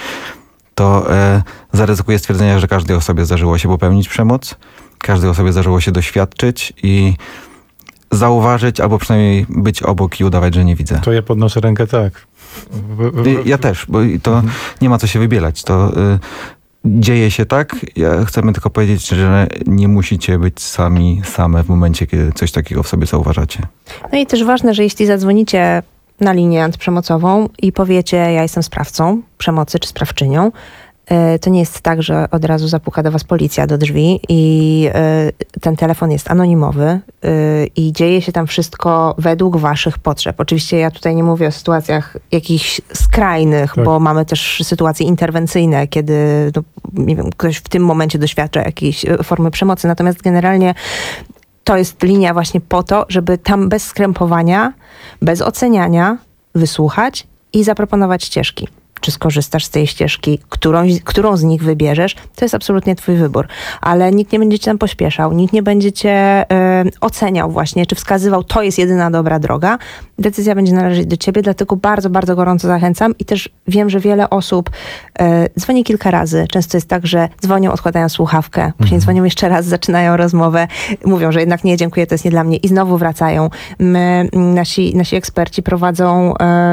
to e, zaryzykuję stwierdzenia, że każdej osobie zdarzyło się popełnić przemoc, każdej osobie zdarzyło się doświadczyć i zauważyć, albo przynajmniej być obok i udawać, że nie widzę. To ja podnoszę rękę tak. W, w, I Ja też, bo to mhm. nie ma co się wybielać. To y, dzieje się tak. Ja chcemy tylko powiedzieć, że nie musicie być sami, same w momencie, kiedy coś takiego w sobie zauważacie. No i też ważne, że jeśli zadzwonicie na linię antyprzemocową i powiecie, ja jestem sprawcą przemocy czy sprawczynią, to nie jest tak, że od razu zapuka do was policja do drzwi i ten telefon jest anonimowy i dzieje się tam wszystko według waszych potrzeb. Oczywiście ja tutaj nie mówię o sytuacjach jakichś skrajnych, tak. bo mamy też sytuacje interwencyjne, kiedy no, nie wiem, ktoś w tym momencie doświadcza jakiejś formy przemocy. Natomiast generalnie to jest linia właśnie po to, żeby tam bez skrępowania, bez oceniania wysłuchać i zaproponować ścieżki. Czy skorzystasz z tej ścieżki, którą, którą z nich wybierzesz, to jest absolutnie twój wybór. Ale nikt nie będzie cię tam pośpieszał, nikt nie będzie cię y, oceniał właśnie, czy wskazywał, to jest jedyna dobra droga. Decyzja będzie należeć do ciebie, dlatego bardzo, bardzo gorąco zachęcam i też wiem, że wiele osób y, dzwoni kilka razy. Często jest tak, że dzwonią, odkładają słuchawkę, później mhm. dzwonią jeszcze raz, zaczynają rozmowę, mówią, że jednak nie, dziękuję, to jest nie dla mnie i znowu wracają. My, nasi, nasi eksperci prowadzą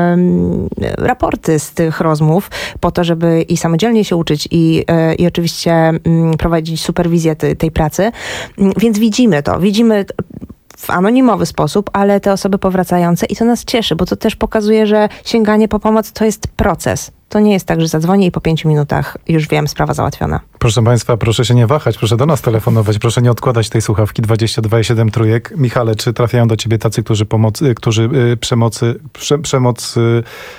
y, raporty z tych rozmów, rozmów po to, żeby i samodzielnie się uczyć i, i oczywiście prowadzić superwizję tej, tej pracy. Więc widzimy to. Widzimy w anonimowy sposób, ale te osoby powracające i to nas cieszy, bo to też pokazuje, że sięganie po pomoc to jest proces. To nie jest tak, że zadzwonię i po pięciu minutach już wiem, sprawa załatwiona. Proszę Państwa, proszę się nie wahać, proszę do nas telefonować, proszę nie odkładać tej słuchawki dwadzieścia dwa i siedem trójek. Michale, czy trafiają do ciebie tacy, którzy, pomocy, którzy yy, przemocy, prze, przemoc yy,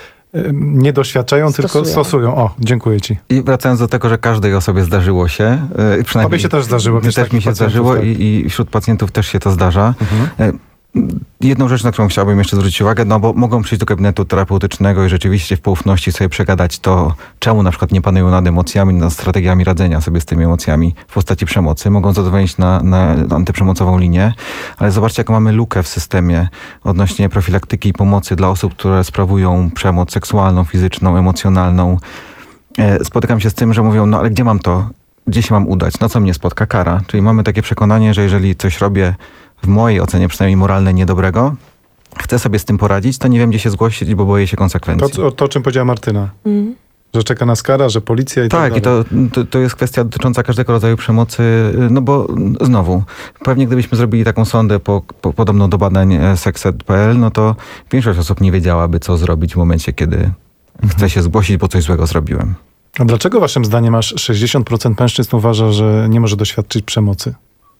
nie doświadczają, stosują. tylko stosują. O, dziękuję ci. I wracając do tego, że każdej osobie zdarzyło się. Yy, przynajmniej Tobie się też zdarzyło. Też mi się zdarzyło tak. i, i wśród pacjentów też się to zdarza. Mhm. Yy, Jedną rzecz, na którą chciałbym jeszcze zwrócić uwagę, no bo mogą przyjść do gabinetu terapeutycznego i rzeczywiście w poufności sobie przegadać to, czemu na przykład nie panują nad emocjami, nad strategiami radzenia sobie z tymi emocjami w postaci przemocy. Mogą zadzwonić na, na antyprzemocową linię, ale zobaczcie, jaką mamy lukę w systemie odnośnie profilaktyki i pomocy dla osób, które sprawują przemoc seksualną, fizyczną, emocjonalną. Spotykam się z tym, że mówią, no ale gdzie mam to? Gdzie się mam udać? Na co mnie spotka kara? Czyli mamy takie przekonanie, że jeżeli coś robię w mojej ocenie przynajmniej moralnej niedobrego, chcę sobie z tym poradzić, to nie wiem, gdzie się zgłosić, bo boję się konsekwencji. To, to o czym powiedziała Martyna. Mm. Że czeka nas kara, że policja i tak, tak dalej. Tak, i to, to, to jest kwestia dotycząca każdego rodzaju przemocy, no bo znowu, pewnie gdybyśmy zrobili taką sondę po, po, podobną do badań sekset kropka p l, no to większość osób nie wiedziałaby, co zrobić w momencie, kiedy mhm. chce się zgłosić, bo coś złego zrobiłem. A dlaczego waszym zdaniem aż sześćdziesiąt procent mężczyzn uważa, że nie może doświadczyć przemocy?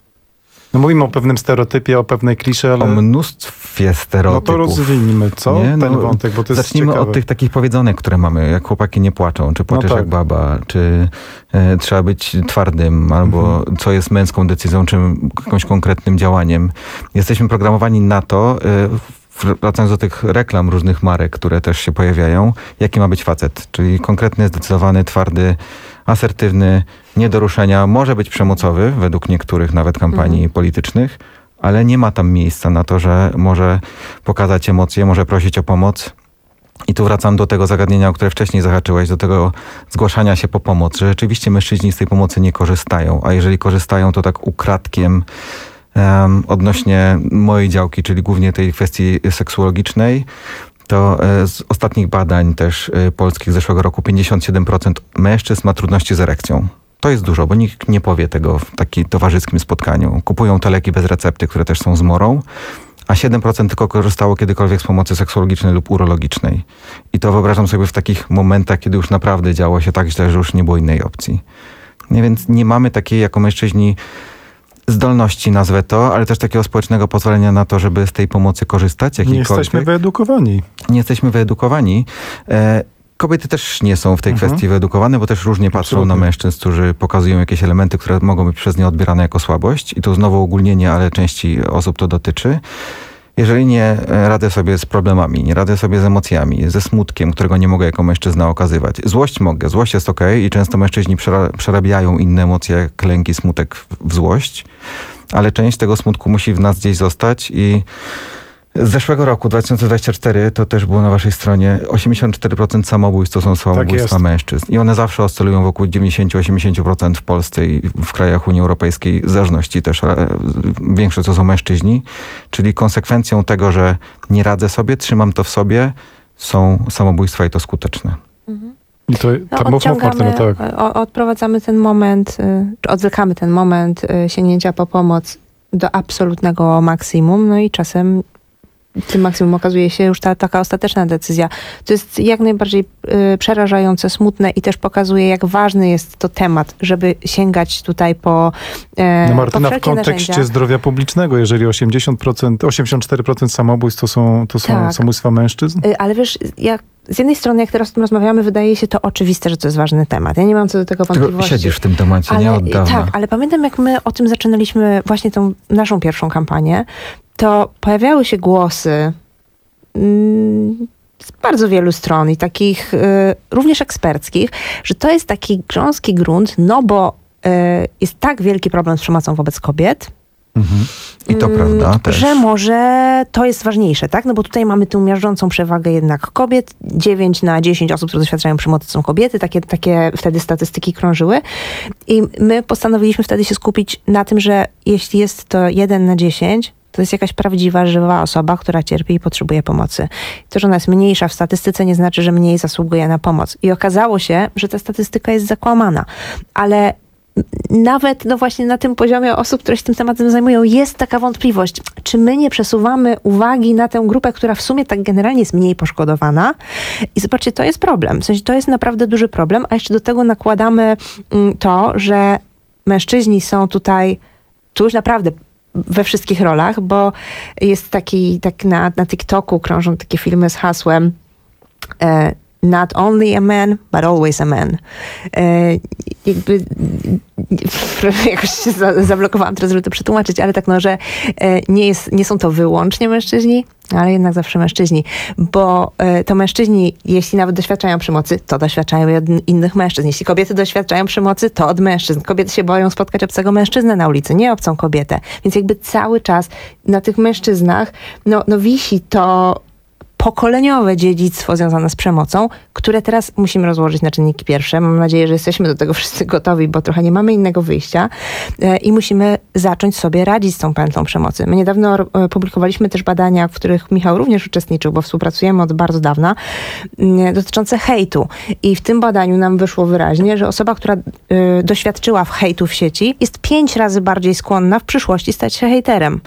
No mówimy o pewnym stereotypie, o pewnej klisze, ale... O mnóstwie stereotypów. No to rozwijmy, co? Nie? Ten no, wątek, bo to jest zacznijmy ciekawe. od tych takich powiedzonek, które mamy, jak chłopaki nie płaczą, czy płaczesz no tak. jak baba, czy e, trzeba być twardym, albo mhm. co jest męską decyzją, czy jakimś konkretnym działaniem. Jesteśmy programowani na to, e, wracając do tych reklam różnych marek, które też się pojawiają, jaki ma być facet, czyli konkretny, zdecydowany, twardy, asertywny, nie do ruszenia, może być przemocowy, według niektórych nawet kampanii mhm. politycznych, ale nie ma tam miejsca na to, że może pokazać emocje, może prosić o pomoc. I tu wracam do tego zagadnienia, o które wcześniej zahaczyłeś, do tego zgłaszania się po pomoc, że rzeczywiście mężczyźni z tej pomocy nie korzystają, a jeżeli korzystają, to tak ukradkiem um, odnośnie mojej działki, czyli głównie tej kwestii seksuologicznej. To z ostatnich badań też polskich z zeszłego roku pięćdziesiąt siedem procent mężczyzn ma trudności z erekcją. To jest dużo, bo nikt nie powie tego w takim towarzyskim spotkaniu. Kupują te leki bez recepty, które też są zmorą, a siedem procent tylko korzystało kiedykolwiek z pomocy seksuologicznej lub urologicznej. I to wyobrażam sobie w takich momentach, kiedy już naprawdę działo się tak źle, że już nie było innej opcji. Nie, więc nie mamy takiej jako mężczyźni zdolności, nazwę to, ale też takiego społecznego pozwolenia na to, żeby z tej pomocy korzystać. Nie jesteśmy wyedukowani. Nie jesteśmy wyedukowani. E, kobiety też nie są w tej mhm. kwestii wyedukowane, bo też różnie patrzą Absolutnie. na mężczyzn, którzy pokazują jakieś elementy, które mogą być przez nie odbierane jako słabość. I to znowu ogólnienie, ale części osób to dotyczy. Jeżeli nie radzę sobie z problemami, nie radzę sobie z emocjami, ze smutkiem, którego nie mogę jako mężczyzna okazywać. Złość mogę, złość jest okej i często mężczyźni przerabiają inne emocje, jak lęk i smutek w złość, ale część tego smutku musi w nas gdzieś zostać i z zeszłego roku, dwa tysiące dwudziestego czwartego, to też było na waszej stronie, osiemdziesiąt cztery procent samobójstw to są samobójstwa tak mężczyzn. I one zawsze oscylują wokół dziewięćdziesiąt do osiemdziesięciu procent w Polsce i w krajach Unii Europejskiej, w zależności też, większość to są mężczyźni. Czyli konsekwencją tego, że nie radzę sobie, trzymam to w sobie, są samobójstwa i to skuteczne. Mhm. I to, no, tak, odciągamy, Martyna, tak. odprowadzamy ten moment, czy odwlekamy ten moment sięgnięcia po pomoc do absolutnego maksimum, no i czasem tym maksimum okazuje się już ta taka ostateczna decyzja. To jest jak najbardziej y, przerażające, smutne i też pokazuje, jak ważny jest to temat, żeby sięgać tutaj po e, no Martyna, po w kontekście narzędzia. zdrowia publicznego, jeżeli osiemdziesiąt procent, osiemdziesiąt cztery procent samobójstw to są, to są tak. samobójstwa mężczyzn? Y, ale wiesz, jak z jednej strony, jak teraz o tym rozmawiamy, wydaje się to oczywiste, że to jest ważny temat. Ja nie mam co do tego wątpliwości. Tylko siedzisz w tym temacie, ale, nie od dawna. Tak, ale pamiętam, jak my o tym zaczynaliśmy właśnie tą naszą pierwszą kampanię, to pojawiały się głosy z bardzo wielu stron i takich y, również eksperckich, że to jest taki grząski grunt, no bo y, jest tak wielki problem z przemocą wobec kobiet, mhm. I to mm, prawda też. Że może to jest ważniejsze, tak? No bo tutaj mamy tę miażdżącą przewagę jednak kobiet. dziewięć na dziesięć osób, które doświadczają przemocy, są kobiety. Takie, takie wtedy statystyki krążyły. I my postanowiliśmy wtedy się skupić na tym, że jeśli jest to jeden na dziesięć, to jest jakaś prawdziwa, żywa osoba, która cierpi i potrzebuje pomocy. To, że ona jest mniejsza w statystyce, nie znaczy, że mniej zasługuje na pomoc. I okazało się, że ta statystyka jest zakłamana. Ale nawet no właśnie na tym poziomie osób, które się tym tematem zajmują, jest taka wątpliwość, czy my nie przesuwamy uwagi na tę grupę, która w sumie tak generalnie jest mniej poszkodowana. I zobaczcie, to jest problem. W sensie to jest naprawdę duży problem, a jeszcze do tego nakładamy to, że mężczyźni są tutaj, tu już naprawdę we wszystkich rolach, bo jest taki, tak na, na TikToku krążą takie filmy z hasłem e, not only a man, but always a man. E, jakby jakoś się za, zablokowałam teraz, żeby to przetłumaczyć, ale tak no, że e, nie, jest, nie są to wyłącznie mężczyźni, ale jednak zawsze mężczyźni, bo e, to mężczyźni, jeśli nawet doświadczają przemocy, to doświadczają od innych mężczyzn. Jeśli kobiety doświadczają przemocy, to od mężczyzn. Kobiety się boją spotkać obcego mężczyznę na ulicy, nie obcą kobietę. Więc jakby cały czas na tych mężczyznach no, no wisi to pokoleniowe dziedzictwo związane z przemocą, które teraz musimy rozłożyć na czynniki pierwsze. Mam nadzieję, że jesteśmy do tego wszyscy gotowi, bo trochę nie mamy innego wyjścia e, i musimy zacząć sobie radzić z tą pętlą przemocy. My niedawno e, publikowaliśmy też badania, w których Michał również uczestniczył, bo współpracujemy od bardzo dawna, e, dotyczące hejtu. I w tym badaniu nam wyszło wyraźnie, że osoba, która e, doświadczyła w hejtu w sieci, jest pięć razy bardziej skłonna w przyszłości stać się hejterem.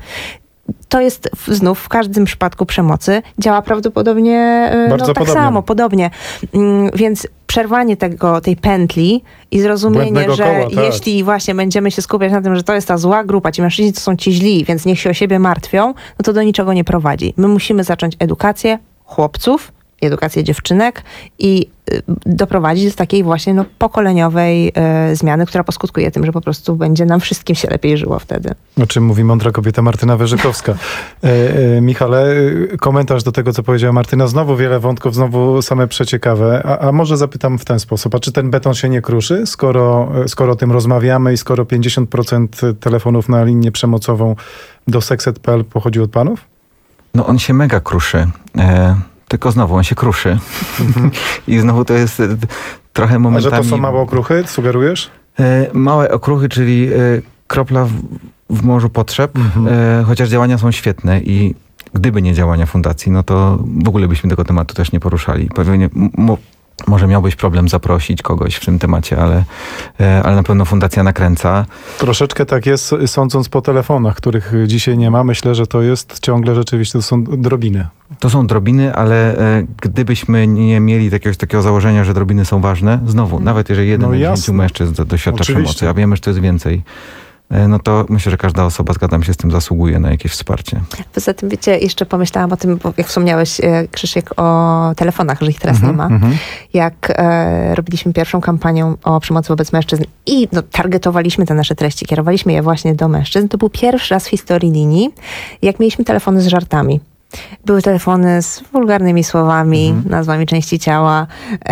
To jest w, znów w każdym przypadku przemocy działa prawdopodobnie no, tak podobnie. samo, podobnie. Mm, więc przerwanie tego, tej pętli i zrozumienie, Błędnego że koła, tak. jeśli właśnie będziemy się skupiać na tym, że to jest ta zła grupa, ci mężczyźni to są ci źli, więc niech się o siebie martwią, no to do niczego nie prowadzi. My musimy zacząć edukację chłopców, edukację dziewczynek i y, doprowadzić do takiej właśnie no, pokoleniowej y, zmiany, która poskutkuje tym, że po prostu będzie nam wszystkim się lepiej żyło wtedy. O czym mówi mądra kobieta Martyna Wyrzykowska. E, e, Michale, komentarz do tego, co powiedziała Martyna. Znowu wiele wątków, znowu same przeciekawe. A, a może zapytam w ten sposób. A czy ten beton się nie kruszy, skoro, skoro o tym rozmawiamy i skoro pięćdziesiąt procent telefonów na linię przemocową do sekset kropka p l pochodzi od panów? No on się mega kruszy. E, tylko znowu on się kruszy. Mhm. I znowu to jest e, trochę momentami... A że to są małe okruchy, sugerujesz? E, małe okruchy, czyli e, kropla w, w morzu potrzeb, mhm. e, chociaż działania są świetne i gdyby nie działania fundacji, no to w ogóle byśmy tego tematu też nie poruszali. Pewnie m- może miałbyś problem zaprosić kogoś w tym temacie, ale, e, ale na pewno fundacja nakręca. Troszeczkę tak jest, sądząc po telefonach, których dzisiaj nie ma. Myślę, że to jest ciągle rzeczywiście, to są drobiny. To są drobiny, ale e, gdybyśmy nie mieli jakiegoś takiego założenia, że drobiny są ważne, znowu, nawet jeżeli jeden no z dziesięciu mężczyzn doświadcza Oczywiście. przemocy, a wiemy, że to jest więcej, e, no to myślę, że każda osoba, zgadzam się z tym, zasługuje na jakieś wsparcie. Poza tym, wiecie, jeszcze pomyślałam o tym, bo jak wspomniałeś, e, Krzysiek, o telefonach, że ich teraz Mhm, nie ma. mhm. Jak e, robiliśmy pierwszą kampanię o przemocy wobec mężczyzn i no, targetowaliśmy te nasze treści, kierowaliśmy je właśnie do mężczyzn, to był pierwszy raz w historii linii, jak mieliśmy telefony z żartami. Były telefony z wulgarnymi słowami, mhm. nazwami części ciała,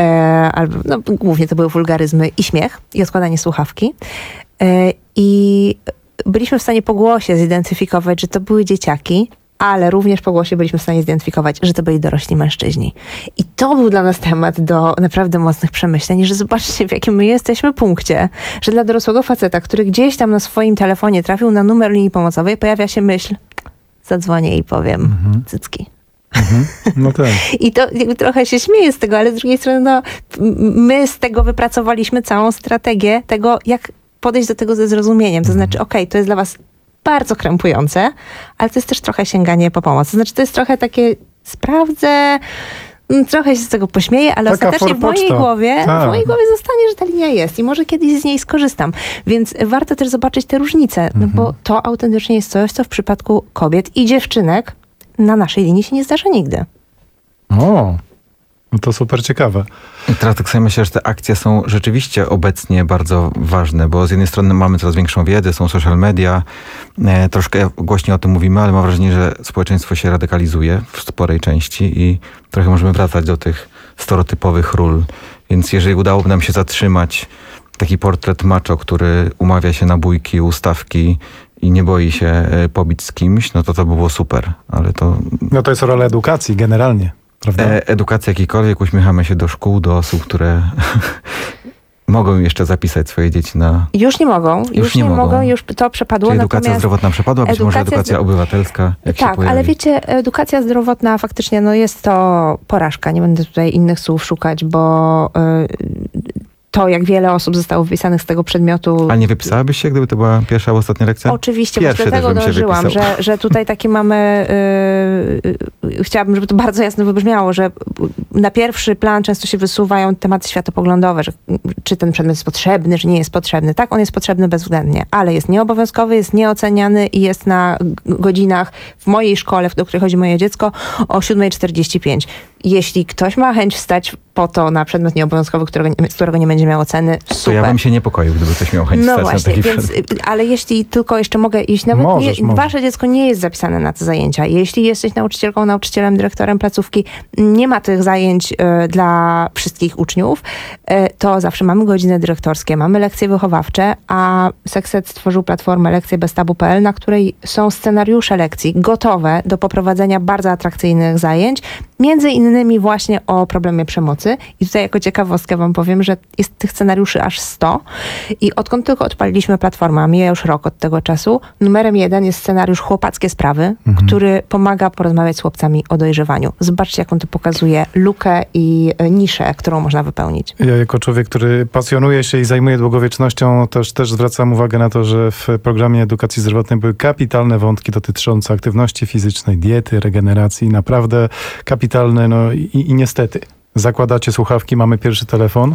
e, albo no, głównie to były wulgaryzmy i śmiech, i odkładanie słuchawki. E, I byliśmy w stanie po głosie zidentyfikować, że to były dzieciaki, ale również po głosie byliśmy w stanie zidentyfikować, że to byli dorośli mężczyźni. I to był dla nas temat do naprawdę mocnych przemyśleń, że zobaczcie, w jakim my jesteśmy punkcie, że dla dorosłego faceta, który gdzieś tam na swoim telefonie trafił na numer linii pomocowej, pojawia się myśl, zadzwonię i powiem, mhm. cycki. Mhm. No tak. I to jakby trochę się śmieję z tego, ale z drugiej strony no, my z tego wypracowaliśmy całą strategię tego, jak podejść do tego ze zrozumieniem. To znaczy, okej, okay, to jest dla was bardzo krępujące, ale to jest też trochę sięganie po pomoc. To znaczy, to jest trochę takie, sprawdzę, trochę się z tego pośmieję, ale Taka ostatecznie w mojej głowie, tak. w mojej głowie zostanie, że ta linia jest i może kiedyś z niej skorzystam. Więc warto też zobaczyć te różnice, no Mhm. bo to autentycznie jest coś, co w przypadku kobiet i dziewczynek na naszej linii się nie zdarza nigdy. O, no to super ciekawe. I teraz tak sobie myślę, że te akcje są rzeczywiście obecnie bardzo ważne, bo z jednej strony mamy coraz większą wiedzę, są social media, e, troszkę głośniej o tym mówimy, ale mam wrażenie, że społeczeństwo się radykalizuje w sporej części i trochę możemy wracać do tych stereotypowych ról. Więc jeżeli udałoby nam się zatrzymać taki portret macho, który umawia się na bójki, ustawki i nie boi się e, pobić z kimś, no to to by było super, ale to... No to jest rola edukacji generalnie. Prawda? E, edukacja jakiejkolwiek, uśmiechamy się do szkół, do osób, które mogą jeszcze zapisać swoje dzieci na... Już nie mogą, już, już nie, nie mogą. mogą, już to przepadło. Czyli edukacja natomiast zdrowotna przepadła, być może edukacja zdro... obywatelska, jak tak, się pojawi. ale wiecie, edukacja zdrowotna faktycznie no jest to porażka. Nie będę tutaj innych słów szukać, bo y, to, jak wiele osób zostało wypisanych z tego przedmiotu... A nie wypisałabyś się, gdyby to była pierwsza albo ostatnia lekcja? Oczywiście, Pierwszy bo do tego dążyłam, że, że tutaj takie mamy... Yy, yy, chciałabym, żeby to bardzo jasno wybrzmiało, że na pierwszy plan często się wysuwają tematy światopoglądowe, że czy ten przedmiot jest potrzebny, czy nie jest potrzebny. Tak, on jest potrzebny bezwzględnie, ale jest nieobowiązkowy, jest nieoceniany i jest na godzinach w mojej szkole, do której chodzi moje dziecko, o siódma czterdzieści pięć. Jeśli ktoś ma chęć wstać po to na przedmiot nieobowiązkowy, którego, z którego nie będzie miał oceny. Super. To ja bym się niepokoił, gdyby ktoś miał chęć No stać właśnie, na taki więc, przedmiot. ale jeśli tylko jeszcze mogę, jeśli nawet Możesz, nie, możesz. wasze dziecko nie jest zapisane na te zajęcia, jeśli jesteś nauczycielką, nauczycielem, dyrektorem placówki, nie ma tych zajęć y, dla wszystkich uczniów, y, to zawsze mamy godziny dyrektorskie, mamy lekcje wychowawcze, a Sekset stworzył platformę lekcje bez tabu kropka p l, na której są scenariusze lekcji gotowe do poprowadzenia bardzo atrakcyjnych zajęć, między innymi właśnie o problemie przemocy. I tutaj jako ciekawostkę wam powiem, że jest tych scenariuszy aż sto i odkąd tylko odpaliliśmy platformę, a mija już rok od tego czasu, numerem jeden jest scenariusz Chłopackie Sprawy, mhm. który pomaga porozmawiać z chłopcami o dojrzewaniu. Zobaczcie, jaką to pokazuje lukę i niszę, którą można wypełnić. Ja jako człowiek, który pasjonuje się i zajmuje długowiecznością, też, też zwracam uwagę na to, że w programie edukacji zdrowotnej były kapitalne wątki dotyczące aktywności fizycznej, diety, regeneracji. Naprawdę kapitalne, no i, i niestety. Zakładacie słuchawki, mamy pierwszy telefon.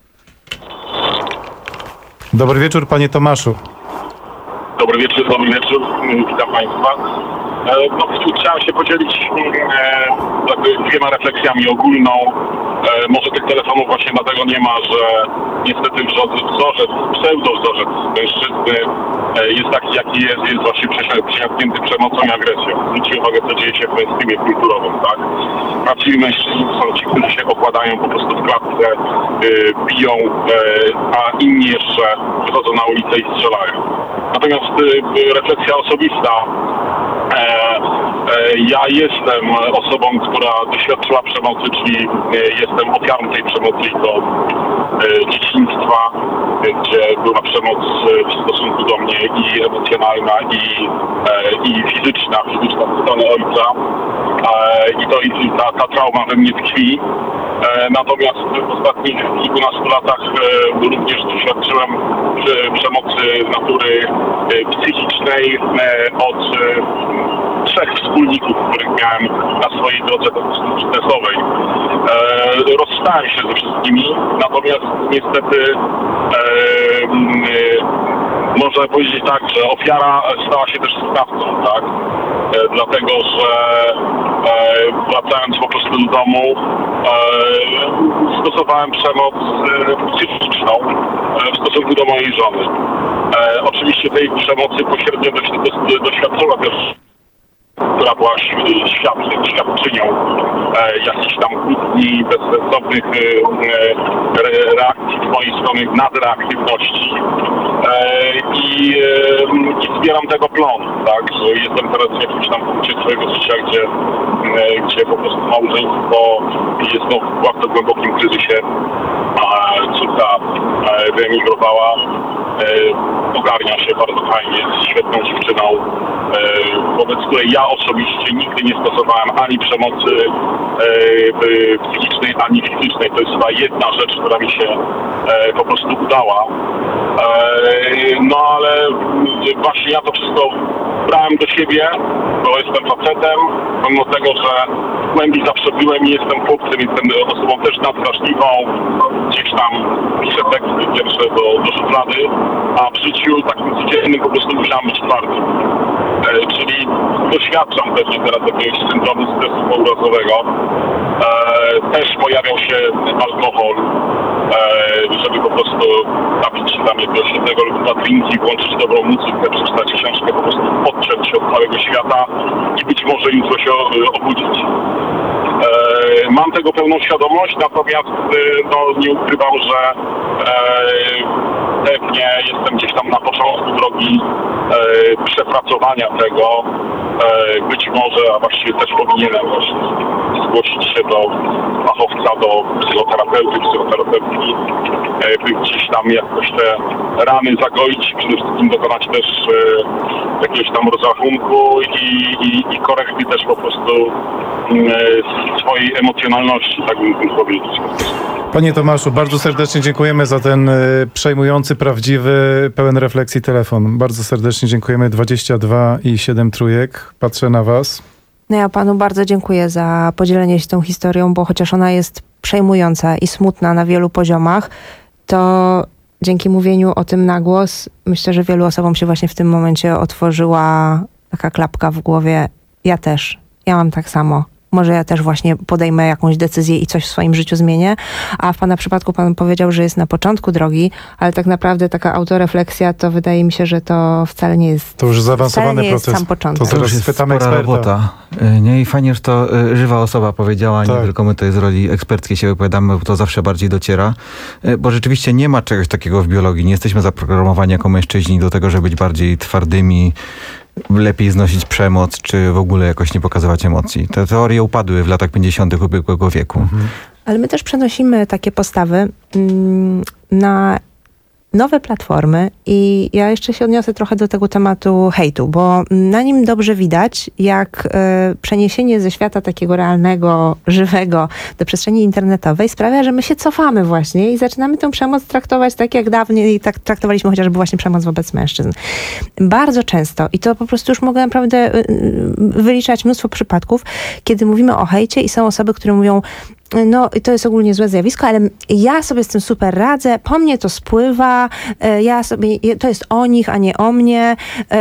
Dobry wieczór, panie Tomaszu. Dobry wieczór, dobry wieczór. Witam państwa. No, chciałem się podzielić e, jakby dwiema refleksjami. Ogólną, e, może tych telefonów właśnie dlatego nie ma, że niestety wzorzec, pseudo-wzorzec mężczyzny e, jest taki, jaki jest, jest właśnie przesiąknięty przemocą i agresją. Zwróćcie uwagę, co dzieje się w mainstreamie kulturowym, tak? Prawdziwi mężczyźni są ci, którzy się okładają po prostu w klatce, e, biją, e, a inni jeszcze wychodzą na ulicę i strzelają. Natomiast e, refleksja osobista. E, e, ja jestem osobą, która doświadczyła przemocy, czyli e, jestem ofiarą tej przemocy i to e, dzieciństwa, e, gdzie była przemoc w stosunku do mnie i emocjonalna, i, e, i fizyczna, fizyczna ze strony ojca. E, I to i ta, ta trauma we mnie tkwi. E, natomiast w ostatnich kilkunastu latach e, również doświadczyłem e, przemocy natury e, psychicznej e, od e, trzech wspólników, których miałem na swojej drodze biznesowej. E, rozstałem się ze wszystkimi, natomiast niestety e, e, można powiedzieć tak, że ofiara stała się też sprawcą, tak? E, dlatego, że e, wracając po prostu do domu e, stosowałem przemoc e, psychiczną e, w stosunku do mojej żony. E, oczywiście tej przemocy pośrednio doświadczyła też, która była świadkiem, świadczynią e, jakichś tam kłótni, bezsensownych e, re, reakcji z mojej strony, nadreaktywności. E, i, e, I zbieram tego plon, tak, że jestem teraz w jakimś tam punkcie swojego życia, gdzie, e, gdzie po prostu małżeństwo jest no, w bardzo głębokim kryzysie. A córka e, wyemigrowała, e, ogarnia się bardzo fajnie, jest świetną dziewczyną, e, wobec której ja osobiście nigdy nie stosowałem ani przemocy e, psychicznej, ani fizycznej. To jest chyba jedna rzecz, która mi się e, po prostu udała. E, no ale właśnie ja to wszystko brałem do siebie, bo jestem facetem, pomimo tego, że w głębi zawsze byłem i jestem chłopcem, jestem osobą też nadwrażliwą, gdzieś tam piszę teksty pierwsze do, do szuflady, a w życiu takim codziennym po prostu musiałem być twardy. E, czyli doświadczam pewnie teraz jakiegoś syndromu stresu pourazowego. E, też pojawiał się alkohol, e, żeby po prostu napić się tam jakiegoś jednego lub dwa drinki, włączyć dobrą muzykę, przeczytać książkę, po prostu odciąć się od całego świata i być może jutro się obudzić. E, mam tego pełną świadomość, natomiast e, no, nie ukrywam, że e, pewnie jestem gdzieś tam na początku drogi e, przepracowania tego. E, być może, a właściwie też powinienem właśnie zgłosić się do fachowca, do psychoterapeuty, psychoterapeutki, e, by gdzieś tam jakoś te rany zagoić, przede wszystkim dokonać też e, jakiegoś tam rozrachunku i, i, i korekty też po prostu e, swojej emocjonalności, tak bym mógł powiedzieć. Panie Tomaszu, bardzo serdecznie dziękujemy za ten y, przejmujący, prawdziwy, pełen refleksji telefon. Bardzo serdecznie dziękujemy. dwadzieścia dwa i siedem trójek. Patrzę na was. No ja panu bardzo dziękuję za podzielenie się tą historią, bo chociaż ona jest przejmująca i smutna na wielu poziomach, to dzięki mówieniu o tym na głos, myślę, że wielu osobom się właśnie w tym momencie otworzyła taka klapka w głowie. Ja też. Ja mam tak samo. może ja też właśnie podejmę jakąś decyzję i coś w swoim życiu zmienię. A w pana przypadku pan powiedział, że jest na początku drogi, ale tak naprawdę taka autorefleksja, to wydaje mi się, że to wcale nie jest To już zaawansowany nie proces. Jest sam początek. To zaraz spytamy spora eksperta. robota. Y, Nie, i fajnie, że to y, żywa osoba powiedziała, Tak. nie tylko my tutaj z roli eksperckiej się wypowiadamy, bo to zawsze bardziej dociera. Y, Bo rzeczywiście nie ma czegoś takiego w biologii. Nie jesteśmy zaprogramowani jako mężczyźni do tego, żeby być bardziej twardymi, lepiej znosić przemoc, czy w ogóle jakoś nie pokazywać emocji. Te teorie upadły w latach pięćdziesiątych ubiegłego wieku. Mhm. Ale my też przenosimy takie postawy mm, na nowe platformy i ja jeszcze się odniosę trochę do tego tematu hejtu, bo na nim dobrze widać, jak y, przeniesienie ze świata takiego realnego, żywego do przestrzeni internetowej sprawia, że my się cofamy właśnie i zaczynamy tę przemoc traktować tak, jak dawniej tak traktowaliśmy chociażby właśnie przemoc wobec mężczyzn. Bardzo często, i to po prostu już mogę naprawdę y, y, wyliczać mnóstwo przypadków, kiedy mówimy o hejcie i są osoby, które mówią, no i to jest ogólnie złe zjawisko, ale ja sobie z tym super radzę, po mnie to spływa, ja sobie, to jest o nich, a nie o mnie.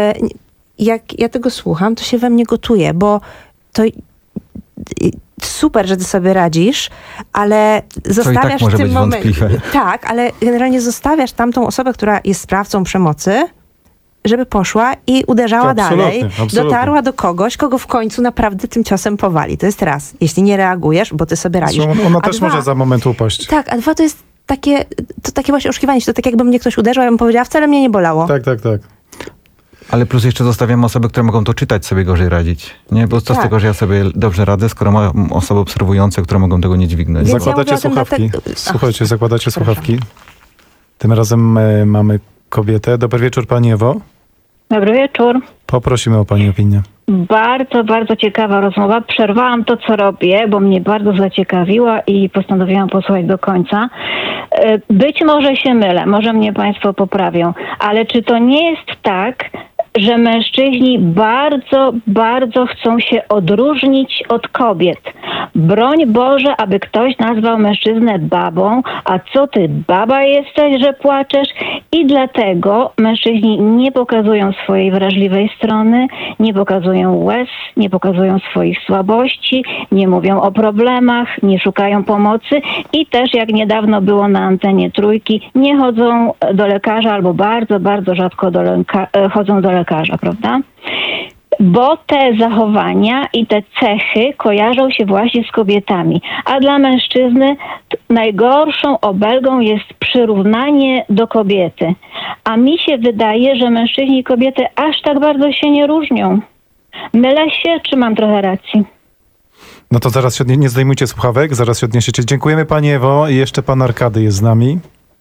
Jak ja tego słucham, to się we mnie gotuje, bo to super, że ty sobie radzisz, ale zostawiasz tak może w tym być momencie... wątpliwe. Tak, ale generalnie zostawiasz tamtą osobę, która jest sprawcą przemocy, żeby poszła i uderzała Absolutnie, dalej, absolutnie. dotarła do kogoś, kogo w końcu naprawdę tym ciosem powali. To jest raz. Jeśli nie reagujesz, bo ty sobie radzisz. Ona A też dwa, może za moment upaść. Tak, a dwa to jest takie, to takie właśnie oszukiwanie się. To tak jakby mnie ktoś uderzył, a ja bym powiedziała, wcale mnie nie bolało. Tak, tak, tak. Ale plus jeszcze zostawiamy osoby, które mogą to czytać, sobie gorzej radzić. Nie? Bo co z Tak. tego, że ja sobie dobrze radzę, skoro mam osoby obserwujące, które mogą tego nie dźwignąć. Więc ja Zakładacie mówię o tym słuchawki. dlatego- Słuchajcie, zakładacie Przepraszam. słuchawki. Tym razem e, mamy kobietę. Dobry wieczór, pani Ewo. Dobry wieczór. Poprosimy o pani opinię. Bardzo, bardzo ciekawa rozmowa. Przerwałam to, co robię, bo mnie bardzo zaciekawiła i postanowiłam posłuchać do końca. E, Być może się mylę, może mnie państwo poprawią, ale czy to nie jest tak, że mężczyźni bardzo, bardzo chcą się odróżnić od kobiet? Broń Boże, aby ktoś nazwał mężczyznę babą, a co ty baba jesteś, że płaczesz? I dlatego mężczyźni nie pokazują swojej wrażliwej strony, nie pokazują łez, nie pokazują swoich słabości, nie mówią o problemach, nie szukają pomocy i też, jak niedawno było na antenie Trójki, nie chodzą do lekarza albo bardzo, bardzo rzadko do leka- chodzą do lekarza, prawda? Bo te zachowania i te cechy kojarzą się właśnie z kobietami. A dla mężczyzny t- najgorszą obelgą jest przyrównanie do kobiety. A mi się wydaje, że mężczyźni i kobiety aż tak bardzo się nie różnią. Mylę się, czy mam trochę racji? No to zaraz się odnie- nie zdejmujcie słuchawek, zaraz się odniesiecie. Dziękujemy pani Ewo i jeszcze pan Arkady jest z nami.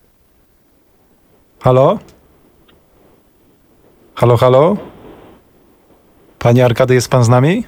Halo? Halo, halo? Panie Arkady, jest pan z nami?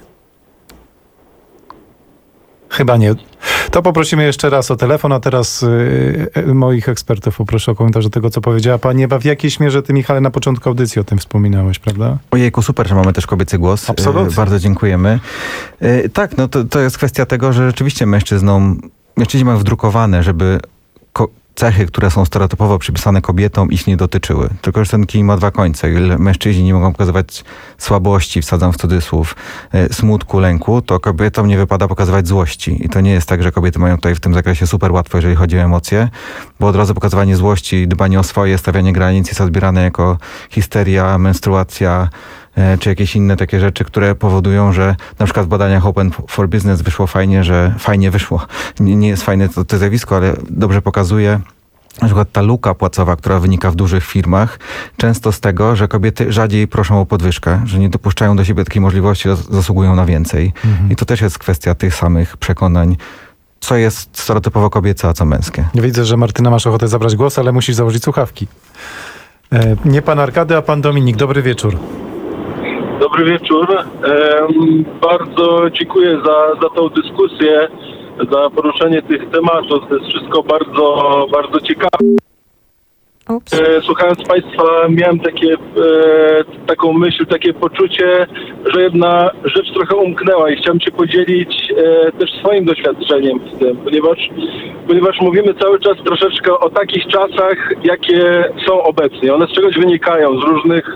Chyba nie. To poprosimy jeszcze raz o telefon, a teraz y, y, moich ekspertów poproszę o komentarz do tego, co powiedziała pani Ewa. W jakiejś mierze ty, Michale, na początku audycji o tym wspominałeś, prawda? Ojejku, super, że mamy też kobiecy głos. Absolutnie. E, Bardzo dziękujemy. E, Tak, no to, to jest kwestia tego, że rzeczywiście mężczyznom, mężczyźni mają wdrukowane, żeby ko- cechy, które są stereotypowo przypisane kobietom, ich nie dotyczyły. Tylko, że ten kij ma dwa końce. Ile mężczyźni nie mogą pokazywać słabości, wsadzam w cudzysłów, e, smutku, lęku, to kobietom nie wypada pokazywać złości. I to nie jest tak, że kobiety mają tutaj w tym zakresie super łatwo, jeżeli chodzi o emocje, bo od razu pokazywanie złości, dbanie o swoje, stawianie granic jest odbierane jako histeria, menstruacja, e, czy jakieś inne takie rzeczy, które powodują, że na przykład w badaniach Open for Business wyszło fajnie, że fajnie wyszło. Nie, nie jest fajne to, to zjawisko, ale dobrze pokazuje, na przykład ta luka płacowa, która wynika w dużych firmach, często z tego, że kobiety rzadziej proszą o podwyżkę, że nie dopuszczają do siebie takiej możliwości, zas- zasługują na więcej. Mhm. I to też jest kwestia tych samych przekonań, co jest stereotypowo kobiece, a co męskie. Widzę, że Martyna, masz ochotę zabrać głos, ale musisz założyć słuchawki. E, nie pan Arkady, a pan Dominik. Dobry wieczór. Dobry wieczór. Em, bardzo dziękuję za, za tą dyskusję, za poruszenie tych tematów. To jest wszystko bardzo, bardzo ciekawe. E, Słuchając Państwa, miałem takie, e, taką myśl, takie poczucie, że jedna rzecz trochę umknęła i chciałem się podzielić e, też swoim doświadczeniem z tym, ponieważ, ponieważ mówimy cały czas troszeczkę o takich czasach, jakie są obecnie. One z czegoś wynikają, z różnych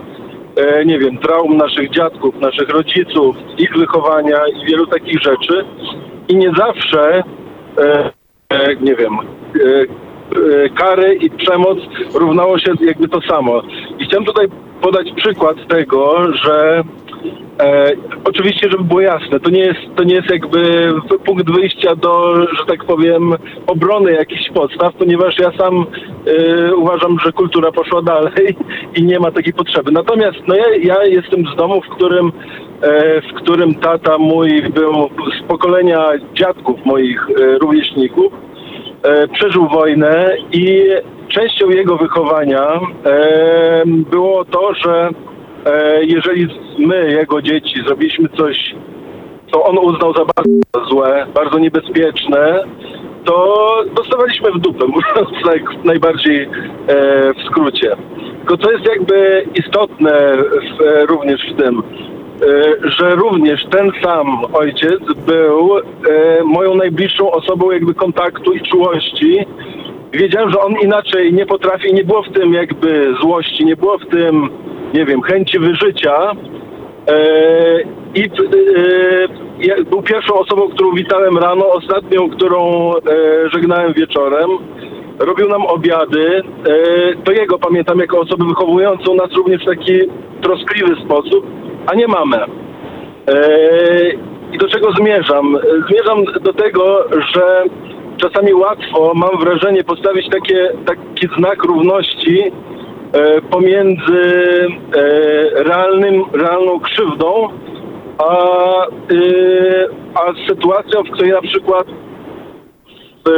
e, nie wiem, traum naszych dziadków, naszych rodziców, ich wychowania i wielu takich rzeczy. I nie zawsze, e, e, nie wiem, e, e, kary i przemoc równało się jakby to samo. I chciałem tutaj podać przykład tego, że E, oczywiście, żeby było jasne, to nie jest, to nie jest jakby punkt wyjścia do, że tak powiem, obrony jakichś podstaw, ponieważ ja sam e, uważam, że kultura poszła dalej i nie ma takiej potrzeby. Natomiast no ja, ja jestem z domu, w którym, e, w którym tata mój był z pokolenia dziadków moich e, rówieśników, e, przeżył wojnę i częścią jego wychowania e, było to, że jeżeli my, jego dzieci, zrobiliśmy coś, co on uznał za bardzo złe, bardzo niebezpieczne, to dostawaliśmy w dupę, mówiąc tak najbardziej e, w skrócie. Tylko co jest jakby istotne w, e, również w tym, e, że również ten sam ojciec był e, moją najbliższą osobą jakby kontaktu i czułości. Wiedziałem, że on inaczej nie potrafi, nie było w tym jakby złości, nie było w tym, nie wiem, chęci wyżycia. Eee, I e, był pierwszą osobą, którą witałem rano, ostatnią, którą e, żegnałem wieczorem. Robił nam obiady. E, to jego pamiętam jako osobę wychowującą nas również w taki troskliwy sposób, a nie mamę. E, I do czego zmierzam? Zmierzam do tego, że czasami łatwo, mam wrażenie, postawić takie, taki znak równości e, pomiędzy e, realnym, realną krzywdą, a, e, a sytuacją, w której na przykład e,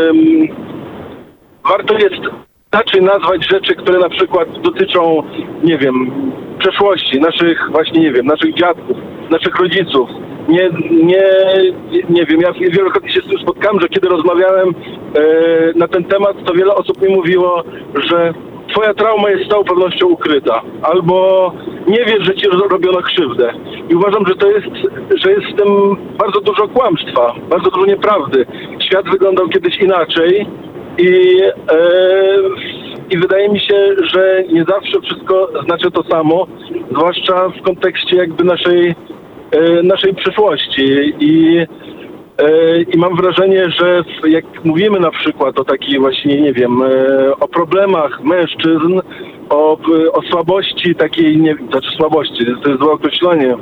warto jest inaczej nazwać rzeczy, które na przykład dotyczą, nie wiem, przeszłości, naszych właśnie, nie wiem, naszych dziadków, naszych rodziców. Nie, nie, nie wiem, ja wielokrotnie się z tym spotkałem, że kiedy rozmawiałem e, na ten temat, to wiele osób mi mówiło, że twoja trauma jest z całą pewnością ukryta, albo nie wiesz, że ci robiono krzywdę. I uważam, że to jest, że jest w tym bardzo dużo kłamstwa, bardzo dużo nieprawdy. Świat wyglądał kiedyś inaczej i, e, i wydaje mi się, że nie zawsze wszystko znaczy to samo, zwłaszcza w kontekście jakby naszej naszej przyszłości i, i mam wrażenie, że jak mówimy na przykład o takiej właśnie, nie wiem, o problemach mężczyzn, o, o słabości takiej, nie znaczy słabości, to jest złe określenie,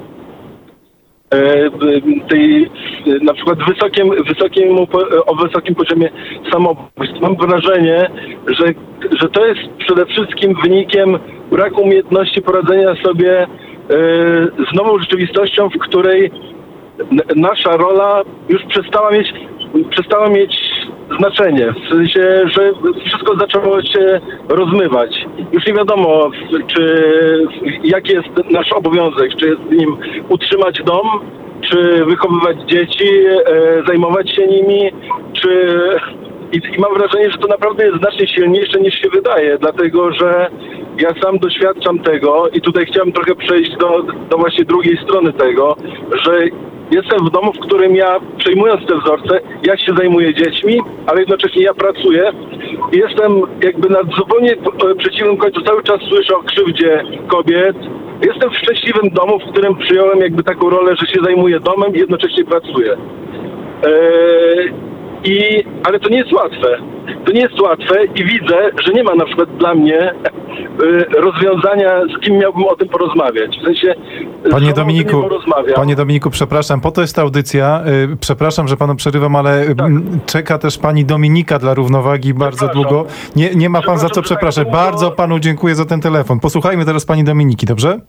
tej na przykład wysokim, wysokim, o wysokim poziomie samobójstw. Mam wrażenie, że, że to jest przede wszystkim wynikiem braku umiejętności poradzenia sobie z nową rzeczywistością, w której nasza rola już przestała mieć, przestała mieć znaczenie. W sensie, że wszystko zaczęło się rozmywać. Już nie wiadomo, czy jaki jest nasz obowiązek, czy jest nim utrzymać dom, czy wychowywać dzieci, zajmować się nimi, czy... I, I mam wrażenie, że to naprawdę jest znacznie silniejsze niż się wydaje, dlatego że ja sam doświadczam tego i tutaj chciałem trochę przejść do, do właśnie drugiej strony tego, że jestem w domu, w którym ja, przejmując te wzorce, ja się zajmuję dziećmi, ale jednocześnie ja pracuję i jestem jakby na zupełnie przeciwnym końcu, cały czas słyszę o krzywdzie kobiet. Jestem w szczęśliwym domu, w którym przyjąłem jakby taką rolę, że się zajmuję domem i jednocześnie pracuję. Eee, I, ale to nie jest łatwe. To nie jest łatwe i widzę, że nie ma na przykład dla mnie y, rozwiązania, z kim miałbym o tym porozmawiać. W sensie, Panie Dominiku, Panie Dominiku, przepraszam, po to jest ta audycja. Y, przepraszam, że panu przerywam, ale tak. m, czeka też pani Dominika dla równowagi bardzo długo. Nie, nie ma pan za co przepraszać. Tak, bardzo panu dziękuję za ten telefon. Posłuchajmy teraz pani Dominiki, dobrze?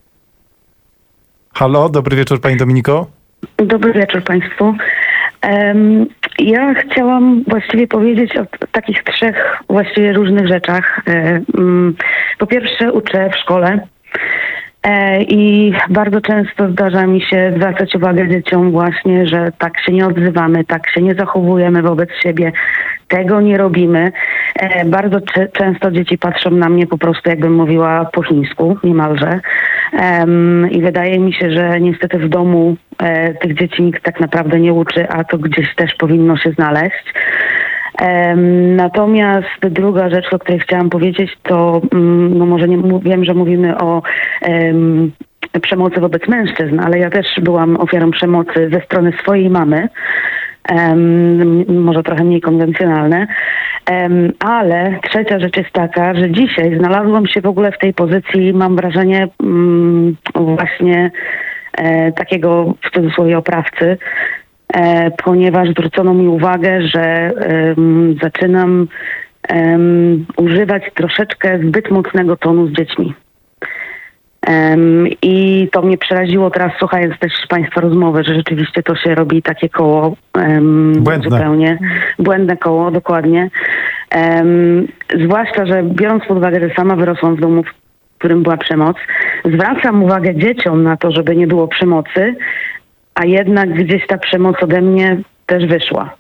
Halo, dobry wieczór pani Dominiko. Dobry wieczór państwu. Um, ja chciałam właściwie powiedzieć o takich trzech właściwie różnych rzeczach. Um, po pierwsze uczę w szkole e, i bardzo często zdarza mi się zwracać uwagę dzieciom właśnie, że tak się nie odzywamy, tak się nie zachowujemy wobec siebie, tego nie robimy. E, bardzo c- często dzieci patrzą na mnie po prostu jakbym mówiła po chińsku, niemalże. Um, I wydaje mi się, że niestety w domu e, tych dzieci nikt tak naprawdę nie uczy, a to gdzieś też powinno się znaleźć. Em, natomiast druga rzecz, o której chciałam powiedzieć, to mm, no może nie mów- wiem, że mówimy o em, przemocy wobec mężczyzn, ale ja też byłam ofiarą przemocy ze strony swojej mamy. Um, może trochę mniej konwencjonalne, um, ale trzecia rzecz jest taka, że dzisiaj znalazłam się w ogóle w tej pozycji, mam wrażenie um, właśnie e, takiego w cudzysłowie oprawcy, e, ponieważ zwrócono mi uwagę, że um, zaczynam um, używać troszeczkę zbyt mocnego tonu z dziećmi. Um, I to mnie przeraziło teraz, słuchając też Państwa rozmowy, że rzeczywiście to się robi takie koło um, Błędne. zupełnie błędne koło, dokładnie. Um, zwłaszcza, że biorąc pod uwagę, że sama wyrosłam w domu, w którym była przemoc, zwracam uwagę dzieciom na to, żeby nie było przemocy, a jednak gdzieś ta przemoc ode mnie też wyszła.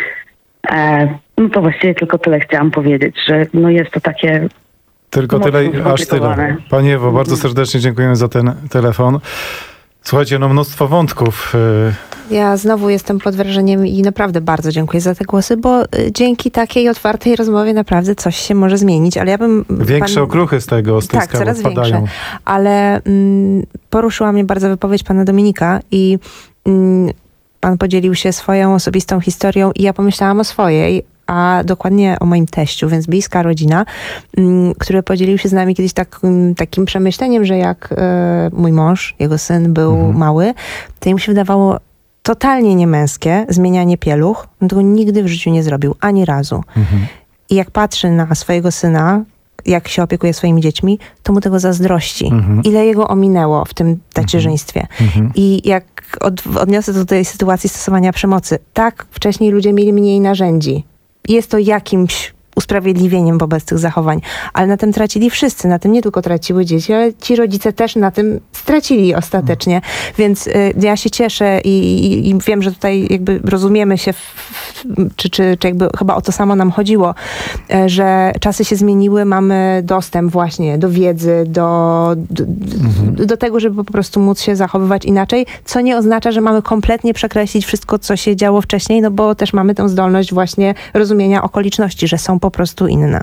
E, no to właściwie tylko tyle chciałam powiedzieć, że no jest to takie... Tylko tyle, aż tyle. Pani Ewo, bardzo serdecznie dziękujemy za ten telefon. Słuchajcie, no mnóstwo wątków. Ja znowu jestem pod wrażeniem i naprawdę bardzo dziękuję za te głosy, bo dzięki takiej otwartej rozmowie naprawdę coś się może zmienić, ale ja bym... Większe pan... okruchy z tego, z tej Tak, skały coraz padają. większe. Ale mm, poruszyła mnie bardzo wypowiedź pana Dominika i mm, pan podzielił się swoją osobistą historią i ja pomyślałam o swojej, a dokładnie o moim teściu, więc bliska rodzina, m, który podzielił się z nami kiedyś tak, m, takim przemyśleniem, że jak e, mój mąż, jego syn był mhm. mały, to im się wydawało totalnie niemęskie zmienianie pieluch, on tego nigdy w życiu nie zrobił, ani razu. Mhm. I jak patrzy na swojego syna, jak się opiekuje swoimi dziećmi, to mu tego zazdrości. Mhm. Ile jego ominęło w tym tacierzyństwie. Mhm. I jak od, odniosę to do tej sytuacji stosowania przemocy, tak wcześniej ludzie mieli mniej narzędzi. Jest to jakimś usprawiedliwieniem wobec tych zachowań, ale na tym tracili wszyscy, na tym nie tylko traciły dzieci, ale ci rodzice też na tym stracili ostatecznie, mm. więc y, ja się cieszę i, i, i wiem, że tutaj jakby rozumiemy się, w, w, czy, czy, czy jakby chyba o to samo nam chodziło, y, że czasy się zmieniły, mamy dostęp właśnie do wiedzy, do, do, mm-hmm. do tego, żeby po prostu móc się zachowywać inaczej, co nie oznacza, że mamy kompletnie przekreślić wszystko, co się działo wcześniej, no bo też mamy tę zdolność właśnie rozumienia okoliczności, że są po prostu inne.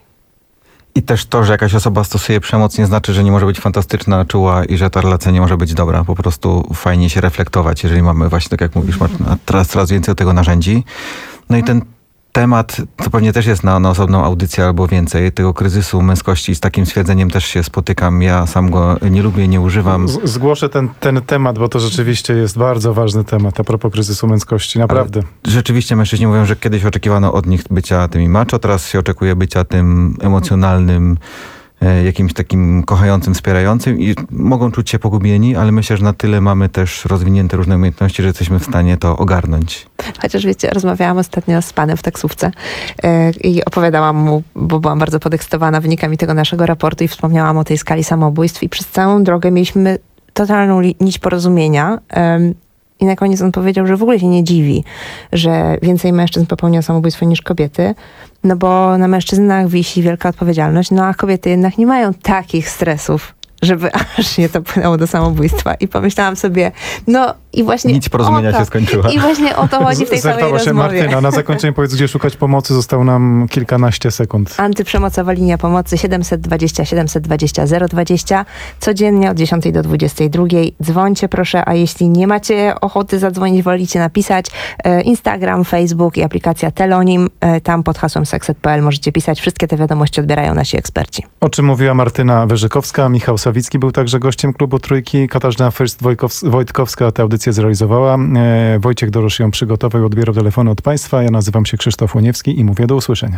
I też to, że jakaś osoba stosuje przemoc, nie znaczy, że nie może być fantastyczna, czuła i że ta relacja nie może być dobra. Po prostu fajnie się reflektować, jeżeli mamy właśnie, tak jak mówisz, Martyna, teraz coraz więcej tego narzędzi. No i ten temat, to pewnie też jest na, na osobną audycję albo więcej, tego kryzysu męskości, z takim stwierdzeniem też się spotykam. Ja sam go nie lubię, nie używam. Z, zgłoszę ten, ten temat, bo to rzeczywiście jest bardzo ważny temat a propos kryzysu męskości, naprawdę. Ale rzeczywiście mężczyźni mówią, że kiedyś oczekiwano od nich bycia tymi macho, teraz się oczekuje bycia tym emocjonalnym, jakimś takim kochającym, wspierającym i mogą czuć się pogubieni, ale myślę, że na tyle mamy też rozwinięte różne umiejętności, że jesteśmy w stanie to ogarnąć. Chociaż wiecie, rozmawiałam ostatnio z panem w taksówce yy, i opowiadałam mu, bo byłam bardzo podekscytowana wynikami tego naszego raportu i wspomniałam o tej skali samobójstw i przez całą drogę mieliśmy totalną li- nić porozumienia. Yy, I na koniec on powiedział, że w ogóle się nie dziwi, że więcej mężczyzn popełnia samobójstwo niż kobiety, no bo na mężczyznach wisi wielka odpowiedzialność, no a kobiety jednak nie mają takich stresów, żeby aż nie to płynęło do samobójstwa. I pomyślałam sobie, no i właśnie nic porozumienia to, się skończyła. I właśnie o to chodzi w tej całej rozmowie. się Martyna. Na zakończenie powiedz, gdzie szukać pomocy. Zostało nam kilkanaście sekund. Antyprzemocowa linia pomocy siedemset dwadzieścia siedemset dwadzieścia zero dwadzieścia. Codziennie od dziesiątej do dwudziestej drugiej. Dzwońcie proszę, a jeśli nie macie ochoty zadzwonić, wolicie napisać, Instagram, Facebook i aplikacja Telonim. Tam pod hasłem sekset kropka p l możecie pisać. Wszystkie te wiadomości odbierają nasi eksperci. O czym mówiła Martyna Wyrzykowska. Michał Sawicki był także gościem klubu Trójki. Katarzyna Fyrst-Wojtkowska tę audycję zrealizowała. E, Wojciech Dorosz ją przygotował i odbierał telefony od Państwa. Ja nazywam się Krzysztof Łoniewski i mówię do usłyszenia.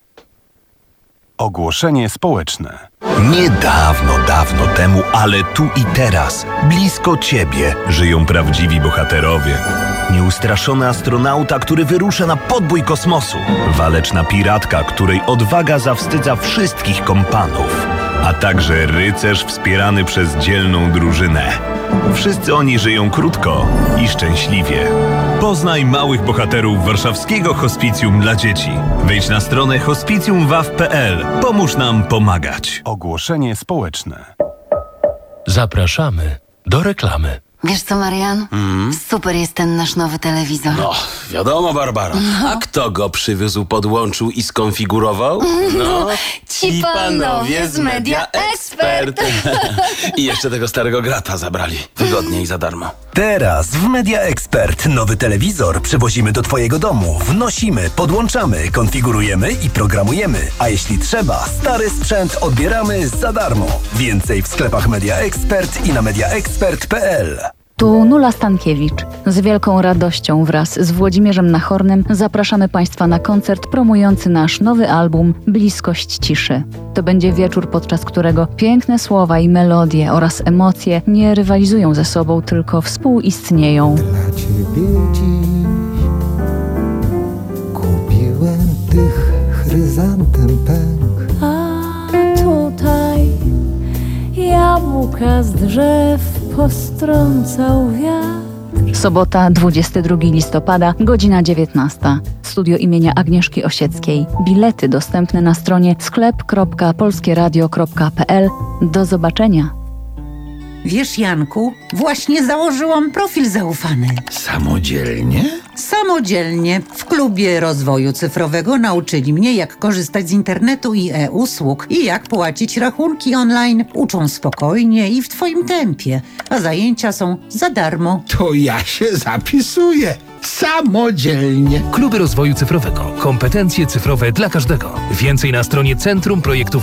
Ogłoszenie społeczne. Niedawno, dawno temu, ale tu i teraz, blisko ciebie, żyją prawdziwi bohaterowie. Nieustraszony astronauta, który wyrusza na podbój kosmosu. Waleczna piratka, której odwaga zawstydza wszystkich kompanów. A także rycerz wspierany przez dzielną drużynę. Wszyscy oni żyją krótko i szczęśliwie. Poznaj małych bohaterów warszawskiego hospicjum dla dzieci. Wejdź na stronę hospicjum waw kropka p l. Pomóż nam pomagać. Ogłoszenie społeczne. Zapraszamy do reklamy. Wiesz co, Marian? Mm. Super jest ten nasz nowy telewizor. No, wiadomo, Barbara. A kto go przywiózł, podłączył i skonfigurował? No, ci panowie z Media Expert. I jeszcze tego starego grata zabrali. Wygodnie i za darmo. Teraz w Media Expert nowy telewizor przywozimy do Twojego domu. Wnosimy, podłączamy, konfigurujemy i programujemy. A jeśli trzeba, stary sprzęt odbieramy za darmo. Więcej w sklepach Media Expert i na media expert kropka p l. Tu Nula Stankiewicz. Z wielką radością wraz z Włodzimierzem Nachornym zapraszamy Państwa na koncert promujący nasz nowy album Bliskość ciszy. To będzie wieczór, podczas którego piękne słowa i melodie oraz emocje nie rywalizują ze sobą, tylko współistnieją. Dla Ciebie dziś kupiłem tych chryzantem pęk. A tutaj jabłka z drzew postrącał wiatr. Sobota, dwudziestego drugiego listopada, godzina dziewiętnasta. Studio imienia Agnieszki Osieckiej. Bilety dostępne na stronie sklep kropka polskie radio kropka p l. Do zobaczenia. Wiesz, Janku, właśnie założyłam profil zaufany. Samodzielnie? Samodzielnie. W klubie rozwoju cyfrowego nauczyli mnie, jak korzystać z internetu i e-usług i jak płacić rachunki online. Uczą spokojnie i w twoim tempie, a zajęcia są za darmo. To ja się zapisuję. Samodzielnie. Kluby Rozwoju Cyfrowego. Kompetencje cyfrowe dla każdego. Więcej na stronie Centrum Projektów